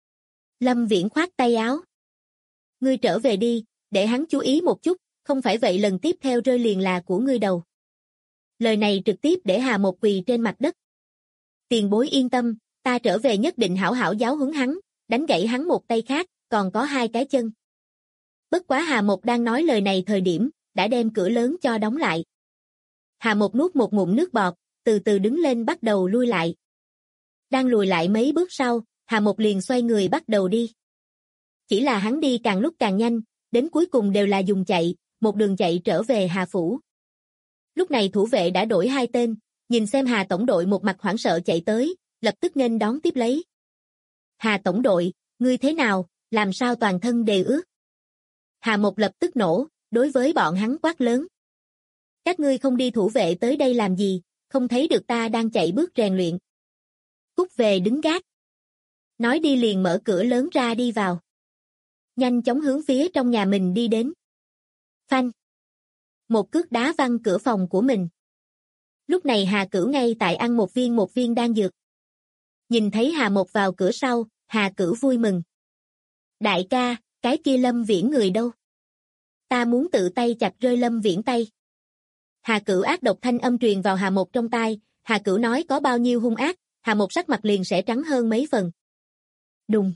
S2: Lâm Viễn khoát tay áo. Ngươi trở về đi, để hắn chú ý một chút, không phải vậy lần tiếp theo rơi liền là của ngươi đầu. Lời này trực tiếp để Hà Một quỳ trên mặt đất. Tiền bối yên tâm, ta trở về nhất định hảo hảo giáo huấn hắn, đánh gãy hắn một tay khác, còn có 2 cái chân. Bất quá Hà Một đang nói lời này thời điểm, đã đem cửa lớn cho đóng lại. Hà Một nuốt một ngụm nước bọt, từ từ đứng lên bắt đầu lui lại. Đang lùi lại mấy bước sau, Hà Một liền xoay người bắt đầu đi. Chỉ là hắn đi càng lúc càng nhanh, đến cuối cùng đều là dùng chạy, một đường chạy trở về Hà Phủ. Lúc này thủ vệ đã đổi 2 tên, nhìn xem Hà tổng đội một mặt hoảng sợ chạy tới, lập tức nghênh đón tiếp lấy. Hà tổng đội, ngươi thế nào, làm sao toàn thân đều ướt? Hà Một lập tức nổ, đối với bọn hắn quát lớn. Các ngươi không đi thủ vệ tới đây làm gì, không thấy được ta đang chạy bước rèn luyện. Cút về đứng gác. Nói đi liền mở cửa lớn ra đi vào. Nhanh chóng hướng phía trong nhà mình đi đến. Phanh. Một cước đá văng cửa phòng của mình. Lúc này Hà Cửu ngay tại ăn một viên đan dược. Nhìn thấy Hà Một vào cửa sau, Hà Cửu vui mừng. Đại ca, cái kia Lâm Viễn người đâu? Ta muốn tự tay chặt rơi Lâm Viễn tay. Hà Cửu ác độc thanh âm truyền vào Hà Một trong tai, Hà Cửu nói có bao nhiêu hung ác, Hà Một sắc mặt liền sẽ trắng hơn mấy phần. Đùng.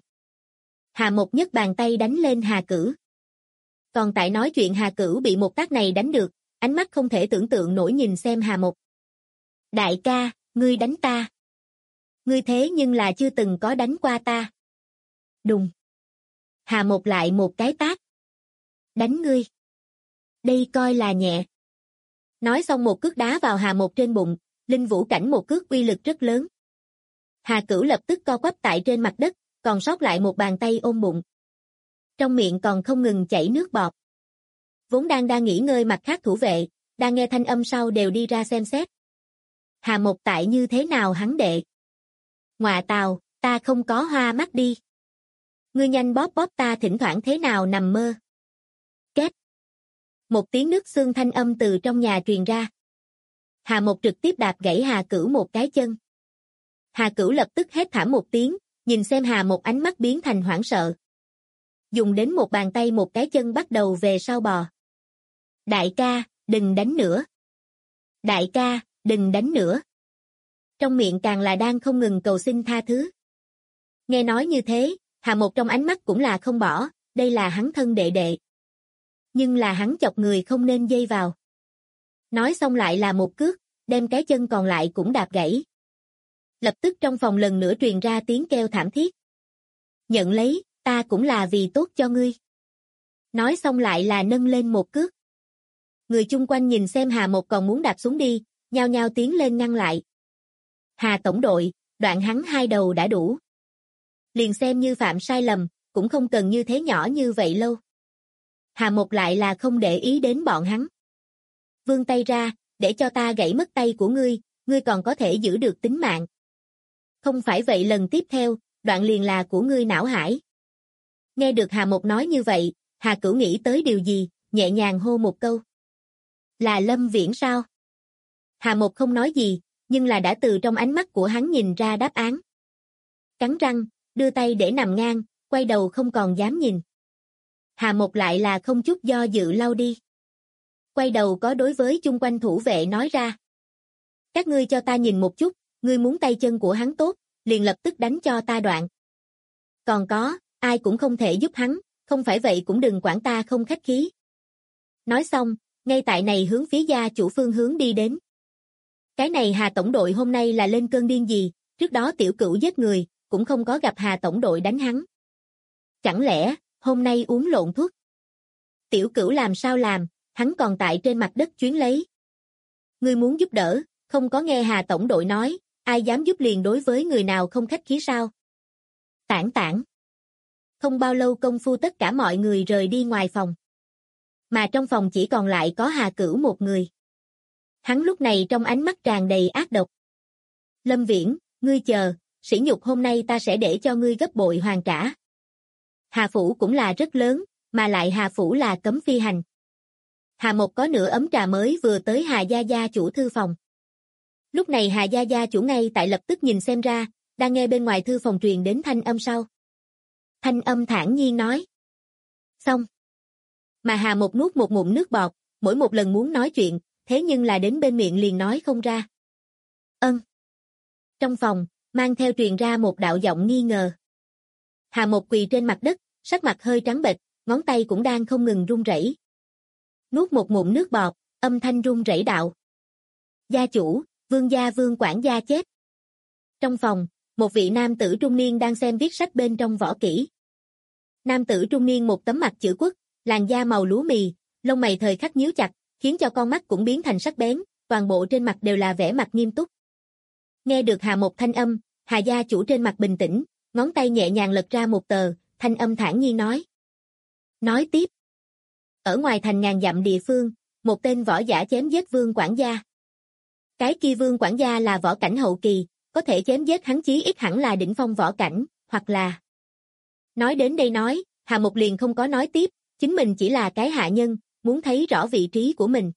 S2: Hà Một nhấc bàn tay đánh lên Hà Cửu. Còn tại nói chuyện Hà Cửu bị một tát này đánh được, ánh mắt không thể tưởng tượng nổi nhìn xem Hà Một. Đại ca, ngươi đánh ta. Ngươi thế nhưng là chưa từng có đánh qua ta. Đùng. Hà Một lại một cái tát. Đánh ngươi. Đây coi là nhẹ. Nói xong một cước đá vào Hà Một trên bụng, Linh Vũ cảnh một cước uy lực rất lớn. Hà Cửu lập tức co quắp tại trên mặt đất, còn sót lại một bàn tay ôm bụng. Trong miệng còn không ngừng chảy nước bọt. Vốn đang nghỉ ngơi mặt khác thủ vệ, đang nghe thanh âm sau đều đi ra xem xét. Hà Một tại như thế nào hắn đệ? Ngọa tào, ta không có hoa mắt đi. Ngươi nhanh bóp bóp ta thỉnh thoảng thế nào nằm mơ. Két. Một tiếng nước xương thanh âm từ trong nhà truyền ra. Hà Một trực tiếp đạp gãy Hà Cửu một cái chân. Hà Cửu lập tức hét thảm một tiếng, nhìn xem Hà Một ánh mắt biến thành hoảng sợ. Dùng đến một bàn tay một cái chân bắt đầu về sau bò. Đại ca, đừng đánh nữa. Đại ca, đừng đánh nữa. Trong miệng càng là đang không ngừng cầu xin tha thứ. Nghe nói như thế, Hà Một trong ánh mắt cũng là không bỏ, đây là hắn thân đệ đệ. Nhưng là hắn chọc người không nên dây vào. Nói xong lại là một cước, đem cái chân còn lại cũng đạp gãy. Lập tức trong phòng lần nữa truyền ra tiếng kêu thảm thiết. Nhận lấy, ta cũng là vì tốt cho ngươi. Nói xong lại là nâng lên một cước. Người chung quanh nhìn xem Hà Một còn muốn đạp xuống đi, nhao nhao tiến lên ngăn lại. Hà tổng đội, đoạn hắn 2 đầu đã đủ. Liền xem như phạm sai lầm, cũng không cần như thế nhỏ như vậy lâu. Hà Một lại là không để ý đến bọn hắn. Vươn tay ra, để cho ta gãy mất tay của ngươi, ngươi còn có thể giữ được tính mạng. Không phải vậy lần tiếp theo, đoạn liền là của ngươi não hải. Nghe được Hà Một nói như vậy, Hà Cửu nghĩ tới điều gì, nhẹ nhàng hô một câu. Là Lâm Viễn sao? Hà Một không nói gì, nhưng là đã từ trong ánh mắt của hắn nhìn ra đáp án. Cắn răng, đưa tay để nằm ngang, quay đầu không còn dám nhìn. Hà Một lại là không chút do dự lau đi. Quay đầu có đối với chung quanh thủ vệ nói ra. Các ngươi cho ta nhìn một chút, ngươi muốn tay chân của hắn tốt, liền lập tức đánh cho ta đoạn. Còn có, ai cũng không thể giúp hắn, không phải vậy cũng đừng quản ta không khách khí. Nói xong, ngay tại này hướng phía gia chủ phương hướng đi đến. Cái này Hà tổng đội hôm nay là lên cơn điên gì, trước đó tiểu cửu giết người, cũng không có gặp Hà tổng đội đánh hắn. Chẳng lẽ, hôm nay uống lộn thuốc? Tiểu cửu làm sao làm, hắn còn tại trên mặt đất chuyến lấy. Ngươi muốn giúp đỡ, không có nghe Hà tổng đội nói, ai dám giúp liền đối với người nào không khách khí sao? Tản tản. Không bao lâu công phu tất cả mọi người rời đi ngoài phòng. Mà trong phòng chỉ còn lại có Hà Cửu một người. Hắn lúc này trong ánh mắt tràn đầy ác độc. Lâm Viễn, ngươi chờ, sỉ nhục hôm nay ta sẽ để cho ngươi gấp bội hoàn trả. Hà Phủ cũng là rất lớn, mà lại Hà Phủ là cấm phi hành. Hà Một có nửa ấm trà mới vừa tới Hà Gia Gia chủ thư phòng. Lúc này Hà Gia Gia chủ ngay tại lập tức nhìn xem ra, đang nghe bên ngoài thư phòng truyền đến thanh âm sau. Thanh âm thản nhiên nói. Xong. Mà Hà Một nuốt một ngụm nước bọt, mỗi một lần muốn nói chuyện, thế nhưng là đến bên miệng liền nói không ra. Ân. Trong phòng, mang theo truyền ra một đạo giọng nghi ngờ. Hà Một quỳ trên mặt đất, sắc mặt hơi trắng bệch, ngón tay cũng đang không ngừng run rẩy. Nuốt một ngụm nước bọt, âm thanh run rẩy đạo. Gia chủ, vương gia vương quản gia chết. Trong phòng, một vị nam tử trung niên đang xem viết sách bên trong võ kỹ. Nam tử trung niên một tấm mặt chữ quốc, làn da màu lúa mì, lông mày thời khắc nhíu chặt, khiến cho con mắt cũng biến thành sắc bén, toàn bộ trên mặt đều là vẻ mặt nghiêm túc. Nghe được Hà Một thanh âm, Hà gia chủ trên mặt bình tĩnh, ngón tay nhẹ nhàng lật ra một tờ, thanh âm thản nhiên nói. Nói tiếp. Ở ngoài thành ngàn dặm địa phương, một tên võ giả chém giết Vương quản gia. Cái kia Vương quản gia là võ cảnh hậu kỳ, có thể chém giết hắn chí ít hẳn là đỉnh phong võ cảnh, hoặc là... Nói đến đây nói, Hà Một liền không có nói tiếp, chính mình chỉ là cái hạ nhân, muốn thấy rõ vị trí của mình.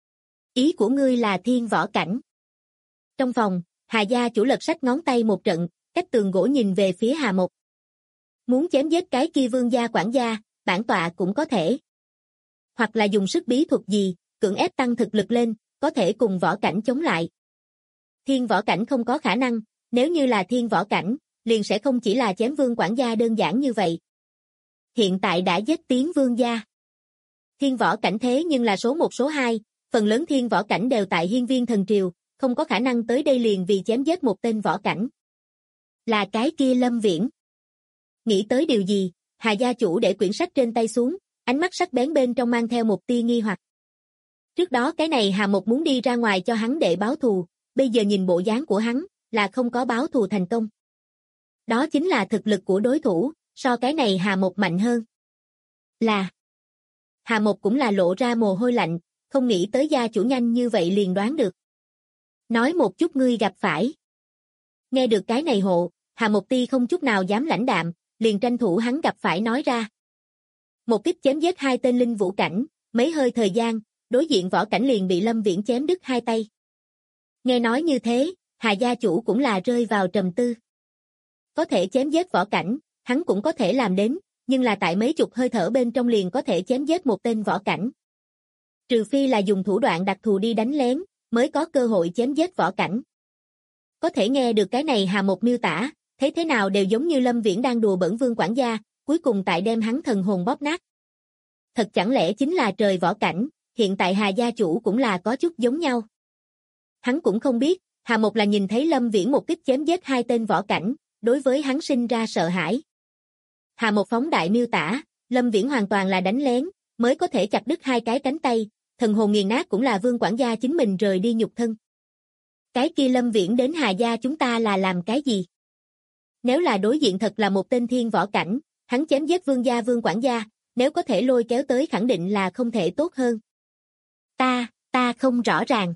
S2: Ý của ngươi là thiên võ cảnh. Trong phòng, Hà gia chủ lật sách ngón tay một trận, cách tường gỗ nhìn về phía Hà Một. Muốn chém giết cái kia Vương gia quản gia, bản tọa cũng có thể. Hoặc là dùng sức bí thuật gì, cưỡng ép tăng thực lực lên, có thể cùng võ cảnh chống lại. Thiên võ cảnh không có khả năng, nếu như là thiên võ cảnh, liền sẽ không chỉ là chém Vương quản gia đơn giản như vậy. Hiện tại đã giết tiến Vương gia. Thiên võ cảnh thế nhưng là số 1 số 2, phần lớn thiên võ cảnh đều tại Hiên Viên Thần Triều, không có khả năng tới đây liền vì chém giết một tên võ cảnh. Là cái kia Lâm Viễn. Nghĩ tới điều gì, Hà gia chủ để quyển sách trên tay xuống, ánh mắt sắc bén bên trong mang theo một tia nghi hoặc. Trước đó cái này Hà Một muốn đi ra ngoài cho hắn để báo thù, bây giờ nhìn bộ dáng của hắn, là không có báo thù thành công. Đó chính là thực lực của đối thủ, so cái này Hà Một mạnh hơn. Là... Hà Một cũng là lộ ra mồ hôi lạnh, không nghĩ tới gia chủ nhanh như vậy liền đoán được. Nói một chút ngươi gặp phải. Nghe được cái này hộ, Hà Một ti không chút nào dám lãnh đạm, liền tranh thủ hắn gặp phải nói ra. Một kích chém giết 2 tên linh vũ cảnh, mấy hơi thời gian, đối diện võ cảnh liền bị Lâm Viễn chém đứt 2 tay. Nghe nói như thế, Hà gia chủ cũng là rơi vào trầm tư. Có thể chém giết võ cảnh, hắn cũng có thể làm đến, nhưng là tại mấy chục hơi thở bên trong liền có thể chém giết một tên võ cảnh. Trừ phi là dùng thủ đoạn đặc thù đi đánh lén, mới có cơ hội chém giết võ cảnh. Có thể nghe được cái này Hà Một miêu tả, thấy thế nào đều giống như Lâm Viễn đang đùa bỡn Vương quản gia, cuối cùng tại đem hắn thần hồn bóp nát. Thật chẳng lẽ chính là trời võ cảnh, hiện tại Hà gia chủ cũng là có chút giống nhau. Hắn cũng không biết, Hà Một là nhìn thấy Lâm Viễn một kích chém giết 2 tên võ cảnh, đối với hắn sinh ra sợ hãi. Hà Một phóng đại miêu tả, Lâm Viễn hoàn toàn là đánh lén, mới có thể chặt đứt 2 cái cánh tay, thần hồn nghiền nát cũng là Vương quản gia chính mình rời đi nhục thân. Cái kia Lâm Viễn đến Hà gia chúng ta là làm cái gì? Nếu là đối diện thật là một tên thiên võ cảnh, hắn chém giết Vương gia Vương quản gia, nếu có thể lôi kéo tới khẳng định là không thể tốt hơn. Ta không rõ ràng.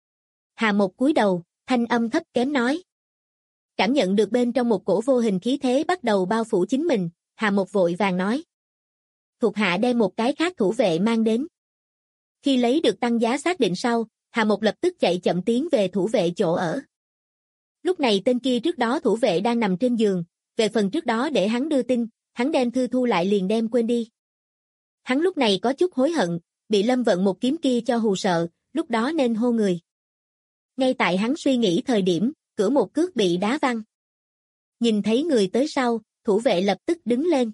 S2: Hà Một cúi đầu, thanh âm thấp kém nói. Cảm nhận được bên trong một cổ vô hình khí thế bắt đầu bao phủ chính mình, Hà Một vội vàng nói. Thuộc hạ đem một cái khác thủ vệ mang đến. Khi lấy được tăng giá xác định sau, Hà Một lập tức chạy chậm tiến về thủ vệ chỗ ở. Lúc này tên kia trước đó thủ vệ đang nằm trên giường, về phần trước đó để hắn đưa tin, hắn đem thư thu lại liền đem quên đi. Hắn lúc này có chút hối hận, bị Lâm Vận một kiếm kia cho hù sợ, lúc đó nên hô người. Ngay tại hắn suy nghĩ thời điểm, cửa một cước bị đá văng. Nhìn thấy người tới sau, thủ vệ lập tức đứng lên.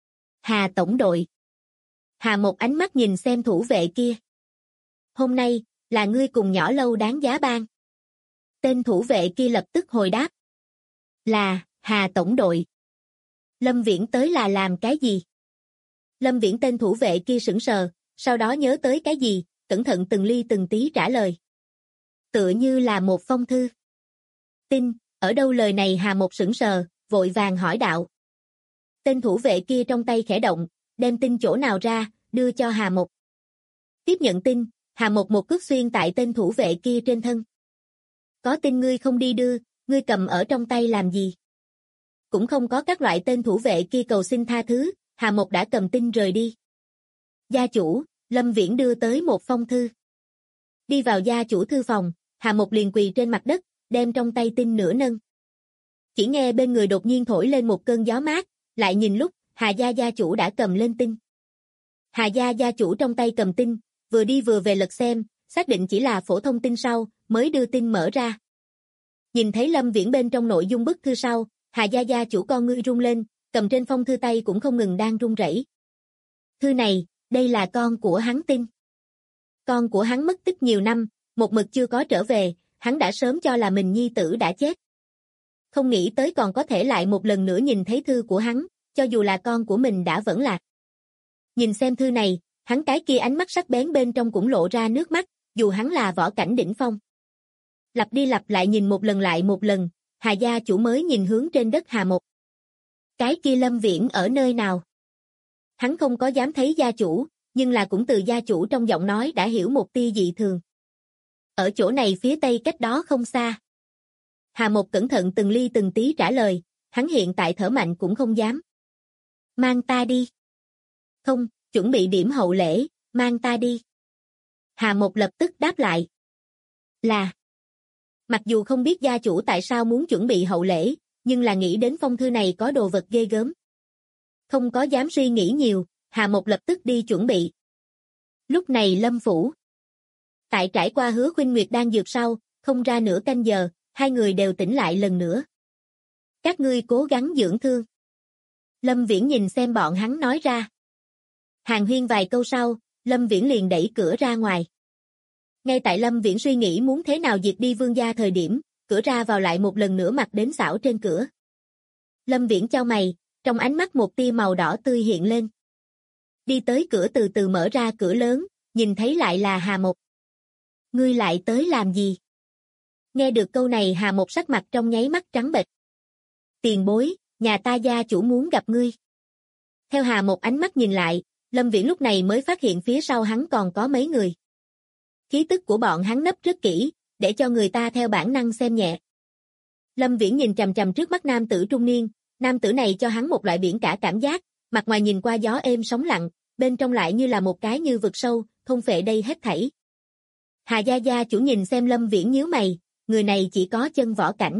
S2: Hà tổng đội. Hà Một ánh mắt nhìn xem thủ vệ kia. Hôm nay, là ngươi cùng nhỏ lâu đáng giá ban. Tên thủ vệ kia lập tức hồi đáp. Là, Hà tổng đội. Lâm Viễn tới là làm cái gì? Lâm Viễn tên thủ vệ kia sững sờ, sau đó nhớ tới cái gì, cẩn thận từng ly từng tí trả lời. Tựa như là một phong thư. Tin, ở đâu lời này Hà Một sững sờ, vội vàng hỏi đạo. Tên thủ vệ kia trong tay khẽ động, đem tin chỗ nào ra, đưa cho Hà Một. Tiếp nhận tin, Hà Một một cước xuyên tại tên thủ vệ kia trên thân. Có tin ngươi không đi đưa, ngươi cầm ở trong tay làm gì? Cũng không có các loại tên thủ vệ kia cầu xin tha thứ, Hà Một đã cầm tin rời đi. Gia chủ, Lâm Viễn đưa tới một phong thư. Đi vào gia chủ thư phòng, Hà Một liền quỳ trên mặt đất, đem trong tay tin nửa nâng. Chỉ nghe bên người đột nhiên thổi lên một cơn gió mát, lại nhìn lúc, Hà gia gia chủ đã cầm lên tin. Hà gia gia chủ trong tay cầm tin, vừa đi vừa về lật xem, xác định chỉ là phổ thông tin sau, mới đưa tin mở ra. Nhìn thấy Lâm Viễn bên trong nội dung bức thư sau, Hà gia gia chủ con ngươi rung lên, cầm trên phong thư tay cũng không ngừng đang run rẩy. Thư này, đây là con của hắn tin. Con của hắn mất tích nhiều năm, một mực chưa có trở về, hắn đã sớm cho là mình nhi tử đã chết. không nghĩ tới còn có thể lại một lần nữa nhìn thấy thư của hắn, cho dù là con của mình đã vẫn lạc. Nhìn xem thư này, hắn cái kia ánh mắt sắc bén bên trong cũng lộ ra nước mắt, dù hắn là võ cảnh đỉnh phong. Lặp đi lặp lại nhìn một lần lại một lần, Hà gia chủ mới nhìn hướng trên đất Hà Một. Cái kia Lâm Viễn ở nơi nào? Hắn không có dám thấy gia chủ, nhưng là cũng từ gia chủ trong giọng nói đã hiểu một tia dị thường. Ở chỗ này phía tây cách đó không xa. Hà Một cẩn thận từng ly từng tí trả lời, hắn hiện tại thở mạnh cũng không dám. Mang ta đi. Không, chuẩn bị điểm hậu lễ, mang ta đi. Hà Một lập tức đáp lại. Là. Mặc dù không biết gia chủ tại sao muốn chuẩn bị hậu lễ, nhưng là nghĩ đến phong thư này có đồ vật ghê gớm. Không có dám suy nghĩ nhiều, Hà Một lập tức đi chuẩn bị. Lúc này Lâm phủ. Tại trải qua Hứa Khuynh Nguyệt đang dược sau, không ra nửa canh giờ, hai người đều tỉnh lại lần nữa. Các ngươi cố gắng dưỡng thương. Lâm Viễn nhìn xem bọn hắn nói ra. Hàn huyên vài câu sau, Lâm Viễn liền đẩy cửa ra ngoài. Ngay tại Lâm Viễn suy nghĩ muốn thế nào diệt đi Vương gia thời điểm, cửa ra vào lại một lần nữa mặt đến xảo trên cửa. Lâm Viễn chau mày, trong ánh mắt một tia màu đỏ tươi hiện lên. Đi tới cửa từ từ mở ra cửa lớn, nhìn thấy lại là Hà Một. Ngươi lại tới làm gì? Nghe được câu này Hà Một sắc mặt trong nháy mắt trắng bệch. Tiền bối, nhà ta gia chủ muốn gặp ngươi. Theo Hà Một ánh mắt nhìn lại, Lâm Viễn lúc này mới phát hiện phía sau hắn còn có mấy người. Khí tức của bọn hắn nấp rất kỹ, để cho người ta theo bản năng xem nhẹ. Lâm Viễn nhìn chằm chằm trước mắt nam tử trung niên, nam tử này cho hắn một loại biển cả cảm giác, mặt ngoài nhìn qua gió êm sóng lặng, bên trong lại như là một cái như vực sâu, thôn phệ đây hết thảy. Hà gia gia chủ nhìn xem Lâm Viễn nhíu mày, người này chỉ có chân võ cảnh.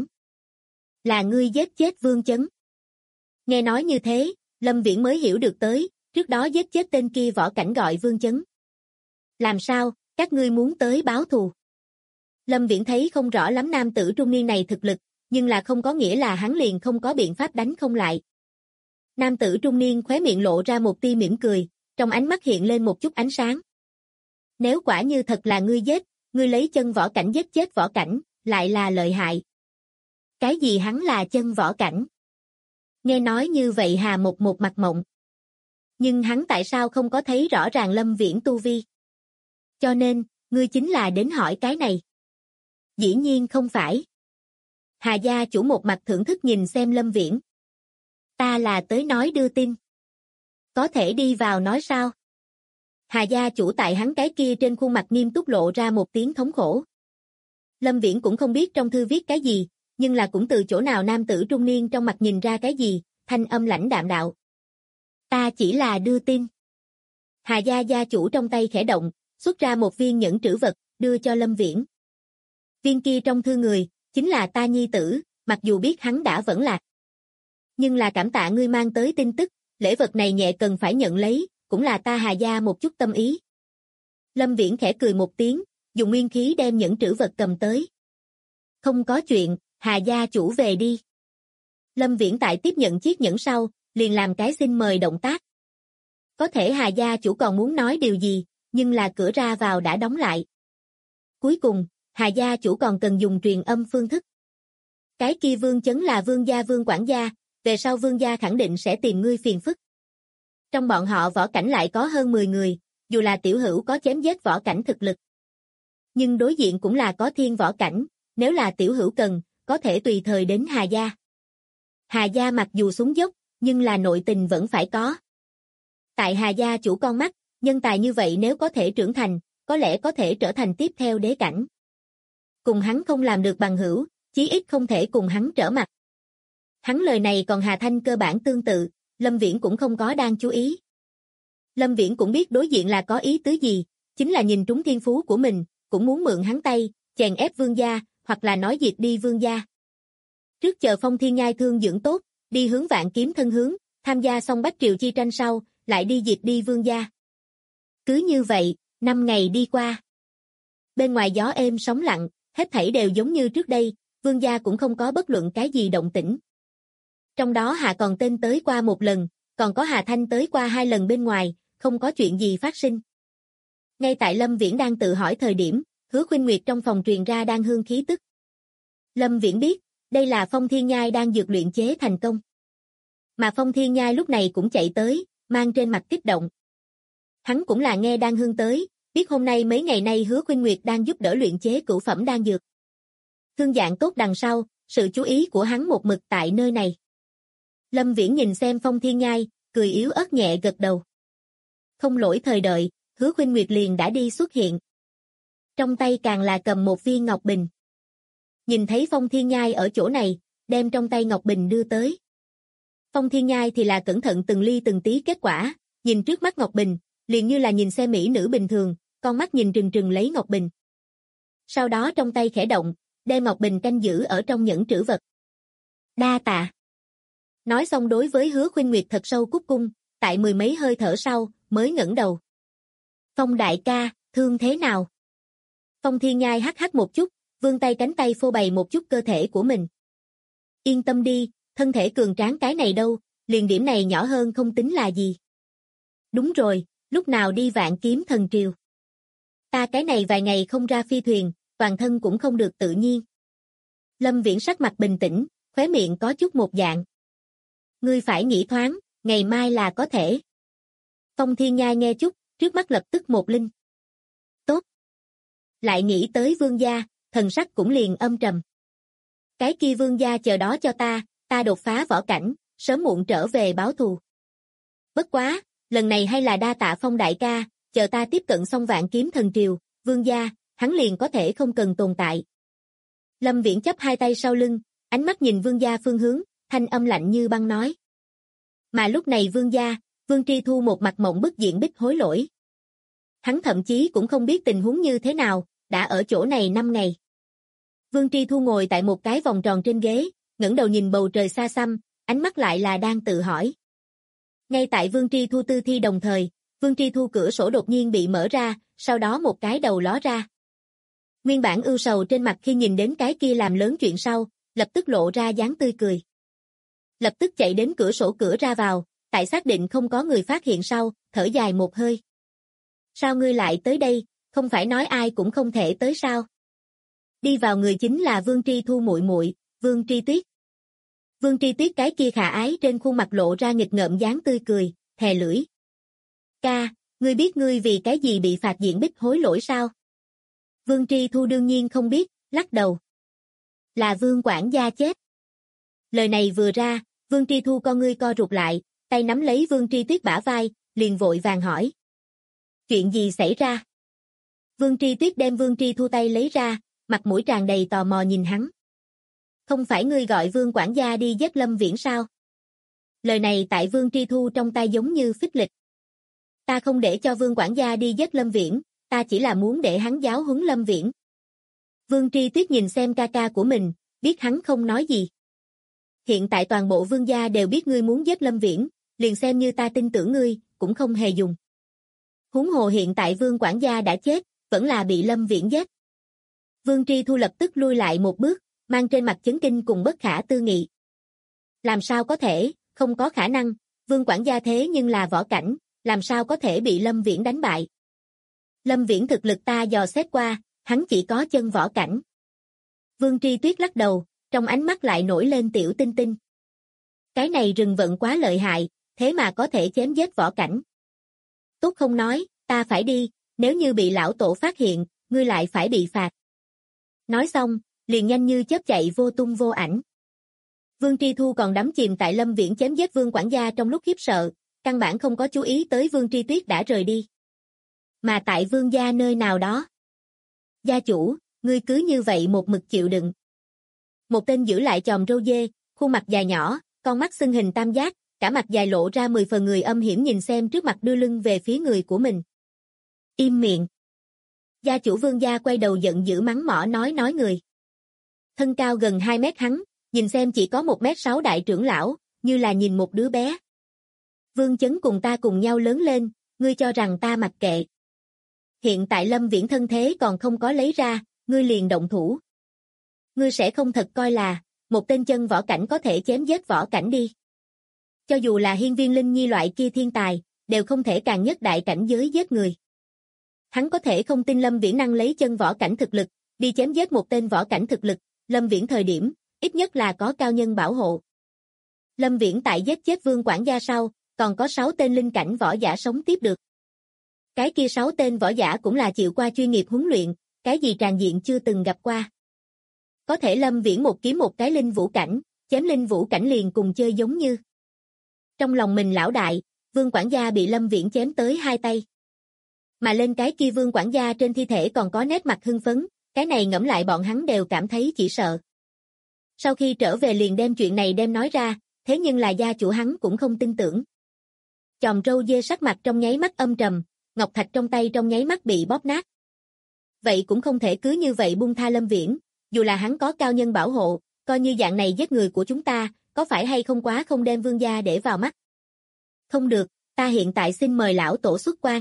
S2: Là ngươi giết chết Vương Chấn. Nghe nói như thế, Lâm Viễn mới hiểu được tới, trước đó giết chết tên kia võ cảnh gọi Vương Chấn. Làm sao, các ngươi muốn tới báo thù? Lâm Viễn thấy không rõ lắm nam tử trung niên này thực lực, nhưng là không có nghĩa là hắn liền không có biện pháp đánh không lại. Nam tử trung niên khóe miệng lộ ra một tia mỉm cười, trong ánh mắt hiện lên một chút ánh sáng. Nếu quả như thật là ngươi giết, ngươi lấy chân võ cảnh giết chết võ cảnh, lại là lợi hại. Cái gì hắn là chân võ cảnh? Nghe nói như vậy Hà Một một mặt mộng. Nhưng hắn tại sao không có thấy rõ ràng Lâm Viễn tu vi? Cho nên, ngươi chính là đến hỏi cái này. Dĩ nhiên không phải. Hà gia chủ một mặt thưởng thức nhìn xem Lâm Viễn. Ta là tới nói đưa tin. Có thể đi vào nói sao? Hà gia chủ tại hắn cái kia trên khuôn mặt nghiêm túc lộ ra một tiếng thống khổ. Lâm Viễn cũng không biết trong thư viết cái gì, nhưng là cũng từ chỗ nào nam tử trung niên trong mặt nhìn ra cái gì, thanh âm lãnh đạm đạo. Ta chỉ là đưa tin. Hà gia gia chủ trong tay khẽ động, xuất ra một viên nhẫn trữ vật, đưa cho Lâm Viễn. Viên kia trong thư người, chính là ta nhi tử, mặc dù biết hắn đã vẫn lạc. Nhưng là cảm tạ ngươi mang tới tin tức, lễ vật này nhẹ cần phải nhận lấy, cũng là ta Hà gia một chút tâm ý. Lâm Viễn khẽ cười một tiếng, dùng nguyên khí đem nhẫn trữ vật cầm tới. Không có chuyện, Hà gia chủ về đi. Lâm Viễn tại tiếp nhận chiếc nhẫn sau, liền làm cái xin mời động tác. Có thể Hà gia chủ còn muốn nói điều gì, nhưng là cửa ra vào đã đóng lại. Cuối cùng, Hà gia chủ còn cần dùng truyền âm phương thức. Cái kia Vương Chấn là Vương gia Vương quản gia, về sau Vương gia khẳng định sẽ tìm ngươi phiền phức. Trong bọn họ võ cảnh lại có hơn 10 người, dù là tiểu hữu có chém giết võ cảnh thực lực. Nhưng đối diện cũng là có thiên võ cảnh, nếu là tiểu hữu cần, có thể tùy thời đến Hà gia. Hà gia mặc dù xuống dốc, nhưng là nội tình vẫn phải có. Tại Hà gia chủ con mắt, nhân tài như vậy nếu có thể trưởng thành, có lẽ có thể trở thành tiếp theo đế cảnh. Cùng hắn không làm được bằng hữu, chí ít không thể cùng hắn trở mặt. Hắn lời này còn Hà Thanh cơ bản tương tự, Lâm Viễn cũng không có đang chú ý. Lâm Viễn cũng biết đối diện là có ý tứ gì, chính là nhìn trúng thiên phú của mình, cũng muốn mượn hắn tay, chèn ép Vương gia, hoặc là nói diệt đi Vương gia. Trước chờ Phong Thiên Nhai thương dưỡng tốt, đi hướng Vạn Kiếm thân hướng, tham gia xong Bách Triều chi tranh sau, lại đi diệt đi Vương gia. Cứ như vậy, 5 ngày đi qua. Bên ngoài gió êm sóng lặng, hết thảy đều giống như trước đây, Vương gia cũng không có bất luận cái gì động tĩnh. Trong đó Hà còn tên tới qua một lần, còn có Hà Thanh tới qua 2 lần bên ngoài, không có chuyện gì phát sinh. Ngay tại Lâm Viễn đang tự hỏi thời điểm, Hứa Khuynh Nguyệt trong phòng truyền ra đang hương khí tức. Lâm Viễn biết, Đây là Phong Thiên Nhai đang dược luyện chế thành công. Mà Phong Thiên Nhai lúc này cũng chạy tới, mang trên mặt kích động. Hắn cũng là nghe đan hương tới, biết hôm nay mấy ngày nay Hứa Khuynh Nguyệt đang giúp đỡ luyện chế cửu phẩm đan dược. Thương dạng tốt đằng sau, sự chú ý của hắn một mực tại nơi này. Lâm Viễn nhìn xem Phong Thiên Nhai, cười yếu ớt nhẹ gật đầu. Không lỗi thời đợi, Hứa Khuynh Nguyệt liền đã đi xuất hiện. Trong tay càng là cầm một viên ngọc bình. Nhìn thấy Phong Thiên Nhai ở chỗ này, đem trong tay ngọc bình đưa tới. Phong Thiên Nhai thì là cẩn thận từng ly từng tí kết quả, nhìn trước mắt ngọc bình, liền như là nhìn xem mỹ nữ bình thường, con mắt nhìn trừng trừng lấy ngọc bình. Sau đó trong tay khẽ động, đem ngọc bình canh giữ ở trong nhẫn trữ vật. Đa tạ. Nói xong đối với Hứa Khuynh Nguyệt thật sâu cúc cung, tại mười mấy hơi thở sau, mới ngẩng đầu. Phong đại ca, thương thế nào? Phong Thiên Nhai hắc hắc một chút, vươn tay cánh tay phô bày một chút cơ thể của mình. Yên tâm đi, thân thể cường tráng cái này đâu, liền điểm này nhỏ hơn không tính là gì. Đúng rồi, lúc nào đi Vạn Kiếm Thần Triều? Ta cái này vài ngày không ra phi thuyền, toàn thân cũng không được tự nhiên. Lâm Viễn sắc mặt bình tĩnh, khóe miệng có chút một dạng. Ngươi phải nghĩ thoáng, ngày mai là có thể. Phong Thiên Nhai nghe chút, trước mắt lập tức một linh. Tốt. Lại nghĩ tới vương gia, thần sắc cũng liền âm trầm. Cái kia vương gia chờ đó cho ta đột phá võ cảnh, sớm muộn trở về báo thù. Bất quá, lần này hay là đa tạ Phong đại ca, chờ ta tiếp cận xong Vạn Kiếm Thần Triều, vương gia, hắn liền có thể không cần tồn tại. Lâm Viễn chắp hai tay sau lưng, ánh mắt nhìn vương gia phương hướng, thanh âm lạnh như băng nói. Mà lúc này vương gia, Vương Tri Thu một mặt mộng bức diện bích hối lỗi. Hắn thậm chí cũng không biết tình huống như thế nào, đã ở chỗ này 5 ngày. Vương Tri Thu ngồi tại một cái vòng tròn trên ghế, ngẩng đầu nhìn bầu trời xa xăm, ánh mắt lại là đang tự hỏi. Ngay tại Vương Tri Thu tư thi đồng thời, Vương Tri Thu cửa sổ đột nhiên bị mở ra, sau đó một cái đầu ló ra. Nguyên bản ưu sầu trên mặt khi nhìn đến cái kia làm lớn chuyện sau, lập tức lộ ra dáng tươi cười. Lập tức chạy đến cửa sổ cửa ra vào, tại xác định không có người phát hiện sau, thở dài một hơi. Sao ngươi lại tới đây, không phải nói ai cũng không thể tới sao? Đi vào người chính là Vương Tri Thu muội muội, Vương Tri Tuyết. Vương Tri Tuyết cái kia khả ái trên khuôn mặt lộ ra nghịch ngợm dáng tươi cười, thè lưỡi. Ca, ngươi biết ngươi vì cái gì bị phạt diện bích hối lỗi sao? Vương Tri Thu đương nhiên không biết, lắc đầu. Là Vương quản gia chết. Lời này vừa ra, Vương Tri Thu con ngươi co rụt lại, tay nắm lấy Vương Tri Tuyết bả vai, liền vội vàng hỏi. Chuyện gì xảy ra? Vương Tri Tuyết đem Vương Tri Thu tay lấy ra, mặt mũi tràn đầy tò mò nhìn hắn. Không phải ngươi gọi Vương quản gia đi giết Lâm Viễn sao? Lời này tại Vương Tri Thu trong tay giống như phích lịch. Ta không để cho Vương quản gia đi giết Lâm Viễn, ta chỉ là muốn để hắn giáo huấn Lâm Viễn. Vương Tri Tuyết nhìn xem ca ca của mình, biết hắn không nói gì. Hiện tại toàn bộ vương gia đều biết ngươi muốn giết Lâm Viễn, liền xem như ta tin tưởng ngươi, cũng không hề dùng. Huống hồ hiện tại Vương quản gia đã chết, vẫn là bị Lâm Viễn giết. Vương Tri Thu lập tức lui lại một bước, mang trên mặt chấn kinh cùng bất khả tư nghị. Làm sao có thể, không có khả năng, Vương quản gia thế nhưng là võ cảnh, làm sao có thể bị Lâm Viễn đánh bại. Lâm Viễn thực lực ta dò xét qua, hắn chỉ có chân võ cảnh. Vương Tri Tuyết lắc đầu, trong ánh mắt lại nổi lên tiểu tinh tinh. Cái này rừng vận quá lợi hại, thế mà có thể chém giết võ cảnh. Tốt không nói, ta phải đi, nếu như bị lão tổ phát hiện, ngươi lại phải bị phạt. Nói xong, liền nhanh như chớp chạy vô tung vô ảnh. Vương Tri Thu còn đắm chìm tại Lâm Viễn chém giết Vương quản gia trong lúc khiếp sợ, căn bản không có chú ý tới Vương Tri Tuyết đã rời đi. Mà tại Vương gia nơi nào đó. Gia chủ, ngươi cứ như vậy một mực chịu đựng. Một tên giữ lại chòm râu dê, khuôn mặt dài nhỏ, con mắt xưng hình tam giác, cả mặt dài lộ ra 10 phần người âm hiểm nhìn xem trước mặt đưa lưng về phía người của mình. Im miệng. Gia chủ Vương gia quay đầu giận dữ mắng mỏ nói người. Thân cao gần 2 mét hắn, nhìn xem chỉ có 1m6 đại trưởng lão, như là nhìn một đứa bé. Vương Chấn cùng ta cùng nhau lớn lên, ngươi cho rằng ta mặc kệ. Hiện tại Lâm Viễn thân thế còn không có lấy ra, ngươi liền động thủ. Ngươi sẽ không thật coi là, một tên chân võ cảnh có thể chém giết võ cảnh đi. Cho dù là hiên viên linh nhi loại kia thiên tài, đều không thể càng nhất đại cảnh giới giết người. Hắn có thể không tin Lâm Viễn năng lấy chân võ cảnh thực lực, đi chém giết một tên võ cảnh thực lực, Lâm Viễn thời điểm, ít nhất là có cao nhân bảo hộ. Lâm Viễn tại giết chết Vương quản gia sau, còn có 6 tên linh cảnh võ giả sống tiếp được. Cái kia 6 tên võ giả cũng là chịu qua chuyên nghiệp huấn luyện, cái gì tràn diện chưa từng gặp qua. Có thể Lâm Viễn một kiếm một cái linh vũ cảnh, chém linh vũ cảnh liền cùng chơi giống như. Trong lòng mình lão đại, Vương quản gia bị Lâm Viễn chém tới 2 tay. Mà lên cái kia Vương quản gia trên thi thể còn có nét mặt hưng phấn, cái này ngẫm lại bọn hắn đều cảm thấy chỉ sợ. Sau khi trở về liền đem chuyện này đem nói ra, thế nhưng là gia chủ hắn cũng không tin tưởng. Chòm râu dê sắc mặt trong nháy mắt âm trầm, ngọc thạch trong tay trong nháy mắt bị bóp nát. Vậy cũng không thể cứ như vậy buông tha Lâm Viễn, dù là hắn có cao nhân bảo hộ, coi như dạng này giết người của chúng ta, có phải hay không quá không đem Vương gia để vào mắt. Không được, ta hiện tại xin mời lão tổ xuất quan.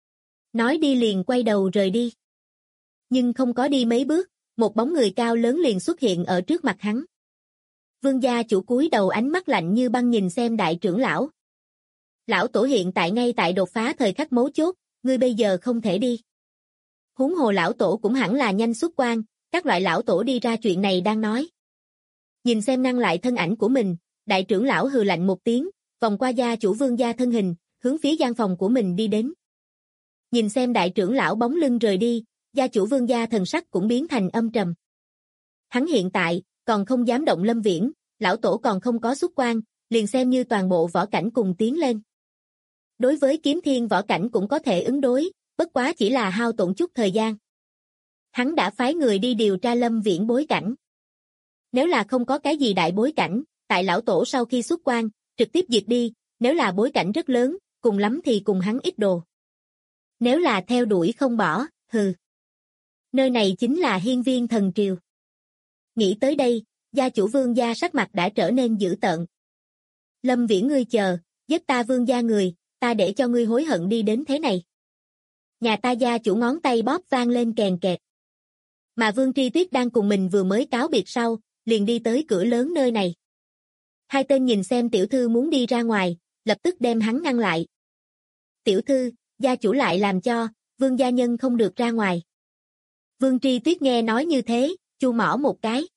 S2: Nói đi liền quay đầu rời đi. Nhưng không có đi mấy bước, một bóng người cao lớn liền xuất hiện ở trước mặt hắn. Vương gia chủ cúi đầu ánh mắt lạnh như băng nhìn xem đại trưởng lão. Lão tổ hiện tại ngay tại đột phá thời khắc mấu chốt, ngươi bây giờ không thể đi. Huống hồ lão tổ cũng hẳn là nhanh xuất quan, các loại lão tổ đi ra chuyện này đang nói. Nhìn xem ngăn lại thân ảnh của mình, đại trưởng lão hừ lạnh một tiếng, vòng qua gia chủ Vương gia thân hình, hướng phía gian phòng của mình đi đến. Nhìn xem đại trưởng lão bóng lưng rời đi, gia chủ Vương gia thần sắc cũng biến thành âm trầm. Hắn hiện tại còn không dám động Lâm Viễn, lão tổ còn không có xuất quan, liền xem như toàn bộ võ cảnh cùng tiến lên. Đối với kiếm thiên võ cảnh cũng có thể ứng đối, bất quá chỉ là hao tổn chút thời gian. Hắn đã phái người đi điều tra Lâm Viễn bối cảnh. Nếu là không có cái gì đại bối cảnh, tại lão tổ sau khi xuất quan, trực tiếp diệt đi, nếu là bối cảnh rất lớn, cùng lắm thì cùng hắn ít đồ. Nếu là theo đuổi không bỏ, hừ. Nơi này chính là hiên viên thần triều. Nghĩ tới đây, gia chủ Vương gia sắc mặt đã trở nên dữ tợn. Lâm Viễn ngươi chờ, giết ta Vương gia người, ta để cho ngươi hối hận đi đến thế này. Nhà ta gia chủ ngón tay bóp vang lên kèn kẹt. Mà Vương Tri Tuyết đang cùng mình vừa mới cáo biệt sau, liền đi tới cửa lớn nơi này. Hai tên nhìn xem tiểu thư muốn đi ra ngoài, lập tức đem hắn ngăn lại. Tiểu thư, gia chủ lại làm cho, Vương gia nhân không được ra ngoài. Vương Tri Tuyết nghe nói như thế, chu mỏ một cái.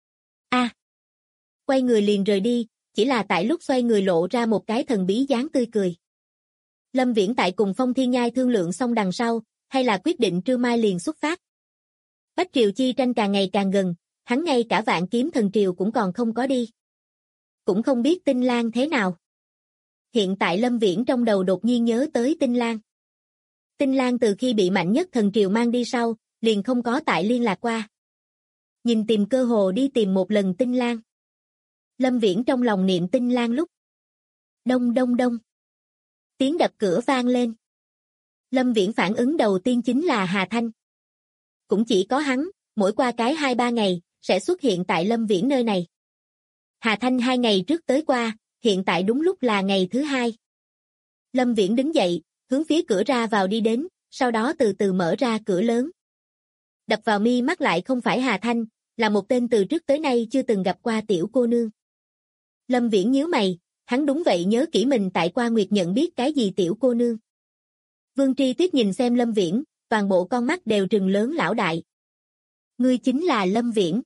S2: Quay người liền rời đi, chỉ là tại lúc xoay người lộ ra một cái thần bí dáng tươi cười. Lâm Viễn tại cùng Phong Thiên Nhai thương lượng xong đằng sau, hay là quyết định trưa mai liền xuất phát. Bách Triều chi tranh càng ngày càng gần, hắn ngay cả Vạn Kiếm Thần Triều cũng còn không có đi. Cũng không biết Tinh Lan thế nào. Hiện tại Lâm Viễn trong đầu đột nhiên nhớ tới Tinh Lan. Tinh Lan từ khi bị Mạnh Nhất Thần Triều mang đi sau, liền không có tại liên lạc qua. Nhìn tìm cơ hồ đi tìm một lần Tinh Lan. Lâm Viễn trong lòng niệm Tinh Lan lúc. Đông đông đông. Tiếng đập cửa vang lên. Lâm Viễn phản ứng đầu tiên chính là Hà Thanh. Cũng chỉ có hắn, mỗi qua cái 2-3 ngày, sẽ xuất hiện tại Lâm Viễn nơi này. Hà Thanh 2 ngày trước tới qua, hiện tại đúng lúc là ngày thứ 2. Lâm Viễn đứng dậy, hướng phía cửa ra vào đi đến, sau đó từ từ mở ra cửa lớn. Đập vào mi mắt lại không phải Hà Thanh, là một tên từ trước tới nay chưa từng gặp qua tiểu cô nương. Lâm Viễn nhíu mày, hắn đúng vậy nhớ kỹ mình tại Qua Nguyệt nhận biết cái gì tiểu cô nương. Vương Tri Tuyết nhìn xem Lâm Viễn, toàn bộ con mắt đều trừng lớn lão đại. Ngươi chính là Lâm Viễn.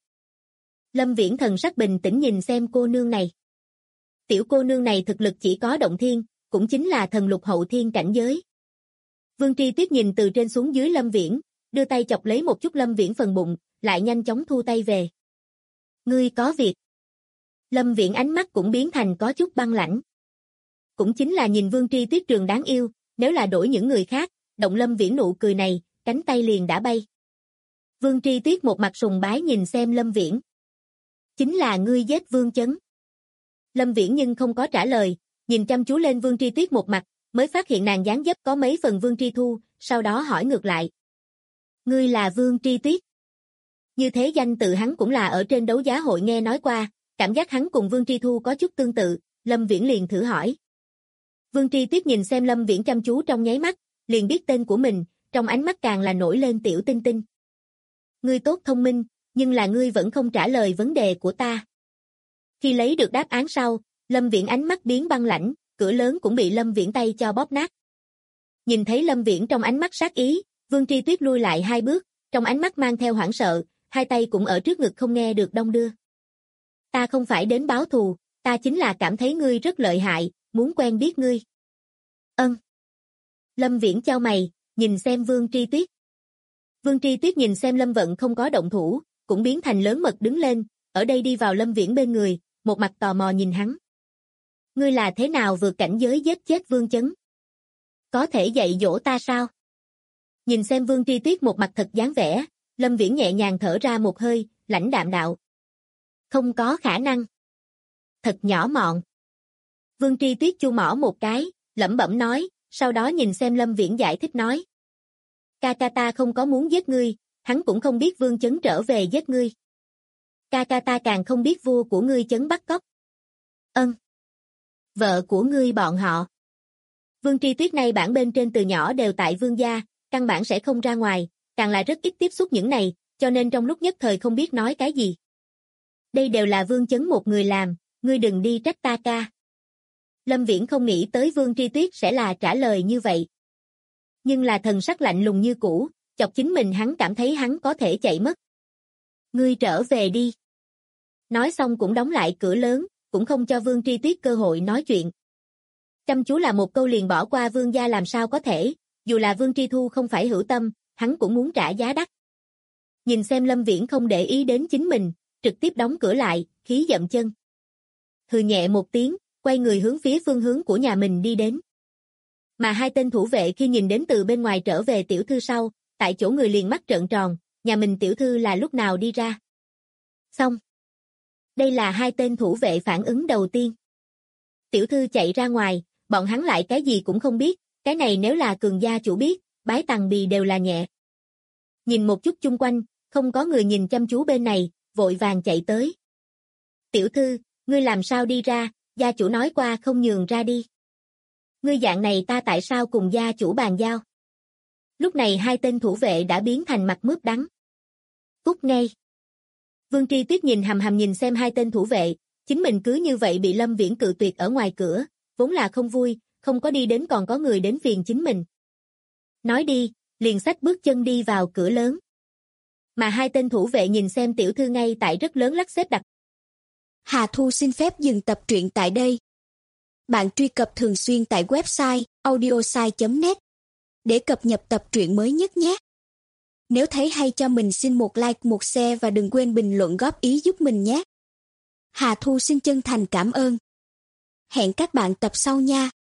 S2: Lâm Viễn thần sắc bình tĩnh nhìn xem cô nương này. Tiểu cô nương này thực lực chỉ có động thiên, cũng chính là thần lục hậu thiên cảnh giới. Vương Tri Tuyết nhìn từ trên xuống dưới Lâm Viễn, đưa tay chọc lấy một chút Lâm Viễn phần bụng, lại nhanh chóng thu tay về. Ngươi có việc. Lâm Viễn ánh mắt cũng biến thành có chút băng lãnh. Cũng chính là nhìn Vương Tri Tuyết trường đáng yêu, nếu là đổi những người khác, động Lâm Viễn nụ cười này, cánh tay liền đã bay. Vương Tri Tuyết một mặt sùng bái nhìn xem Lâm Viễn. Chính là ngươi giết Vương Chấn. Lâm Viễn nhưng không có trả lời, nhìn chăm chú lên Vương Tri Tuyết một mặt, mới phát hiện nàng dáng dấp có mấy phần Vương Tri Thu, sau đó hỏi ngược lại. Ngươi là Vương Tri Tuyết. Như thế danh tự hắn cũng là ở trên đấu giá hội nghe nói qua, cảm giác hắn cùng Vương Tri Thu có chút tương tự, Lâm Viễn liền thử hỏi. Vương Tri Tuyết nhìn xem Lâm Viễn chăm chú trong nháy mắt, liền biết tên của mình, trong ánh mắt càng là nổi lên tiểu tinh tinh. Ngươi tốt thông minh, nhưng là ngươi vẫn không trả lời vấn đề của ta. Khi lấy được đáp án sau, Lâm Viễn ánh mắt biến băng lãnh, cửa lớn cũng bị Lâm Viễn tay cho bóp nát. Nhìn thấy Lâm Viễn trong ánh mắt sát ý, Vương Tri Tuyết lui lại 2 bước, trong ánh mắt mang theo hoảng sợ, hai tay cũng ở trước ngực không nghe được đong đưa. Ta không phải đến báo thù, ta chính là cảm thấy ngươi rất lợi hại, muốn quen biết ngươi. Ân. Lâm Viễn chau mày, nhìn xem Vương Tri Tuyết. Vương Tri Tuyết nhìn xem Lâm Vận không có động thủ, cũng biến thành lớn mật đứng lên, ở đây đi vào Lâm Viễn bên người, một mặt tò mò nhìn hắn. Ngươi là thế nào vượt cảnh giới giết chết Vương Chấn? Có thể dạy dỗ ta sao? Nhìn xem Vương Tri Tuyết một mặt thật dáng vẻ, Lâm Viễn nhẹ nhàng thở ra một hơi, lãnh đạm đạo. Không có khả năng. Thật nhỏ mọn. Vương Tri Tuyết chu mỏ một cái, lẩm bẩm nói, sau đó nhìn xem Lâm Viễn giải thích nói. Ca ca ta không có muốn giết ngươi, hắn cũng không biết Vương Chấn trở về giết ngươi. Ca ca ta càng không biết vua của ngươi Chấn bắt cóc. Ân. Vợ của ngươi bọn họ. Vương Tri Tuyết này bản bên trên từ nhỏ đều tại Vương gia, căn bản sẽ không ra ngoài, càng là rất ít tiếp xúc những này, cho nên trong lúc nhất thời không biết nói cái gì. Đây đều là Vương Chấn một người làm, ngươi đừng đi trách ta ca. Lâm Viễn không nghĩ tới Vương Tri Tuyết sẽ là trả lời như vậy. Nhưng là thần sắc lạnh lùng như cũ, chọc chính mình hắn cảm thấy hắn có thể chạy mất. Ngươi trở về đi. Nói xong cũng đóng lại cửa lớn, cũng không cho Vương Tri Tuyết cơ hội nói chuyện. Chăm chú là một câu liền bỏ qua Vương gia làm sao có thể, dù là Vương Tri Thu không phải hữu tâm, hắn cũng muốn trả giá đắt. Nhìn xem Lâm Viễn không để ý đến chính mình, trực tiếp đóng cửa lại, khí dậm chân. Hừ nhẹ một tiếng, quay người hướng phía phương hướng của nhà mình đi đến. Mà hai tên thủ vệ khi nhìn đến từ bên ngoài trở về tiểu thư sau, tại chỗ người liền mắt trợn tròn, nhà mình tiểu thư là lúc nào đi ra. Xong. Đây là hai tên thủ vệ phản ứng đầu tiên. Tiểu thư chạy ra ngoài, bọn hắn lại cái gì cũng không biết, cái này nếu là cường gia chủ biết, bái tằng bì đều là nhẹ. Nhìn một chút chung quanh, không có người nhìn chăm chú bên này, vội vàng chạy tới. Tiểu thư, ngươi làm sao đi ra, gia chủ nói qua không nhường ra đi. Ngươi dạng này ta tại sao cùng gia chủ bàn giao? Lúc này hai tên thủ vệ đã biến thành mặt mướp đắng. Cút ngay. Vương Tri Tuyết nhìn hầm hầm nhìn xem hai tên thủ vệ, chính mình cứ như vậy bị Lâm Viễn cự tuyệt ở ngoài cửa, vốn là không vui, không có đi đến còn có người đến phiền chính mình. Nói đi, liền xách bước chân đi vào cửa lớn. Mà hai tên thủ vệ nhìn xem tiểu thư ngay tại rất lớn lắc xếp đặt.
S3: Hà Thu xin phép dừng tập truyện tại đây. Bạn truy cập thường xuyên tại website audiosai.net để cập nhật tập truyện mới nhất nhé. Nếu thấy hay cho mình xin một like, một share và đừng quên bình luận góp ý giúp mình nhé. Hà Thu xin chân thành cảm ơn. Hẹn các bạn tập sau nha.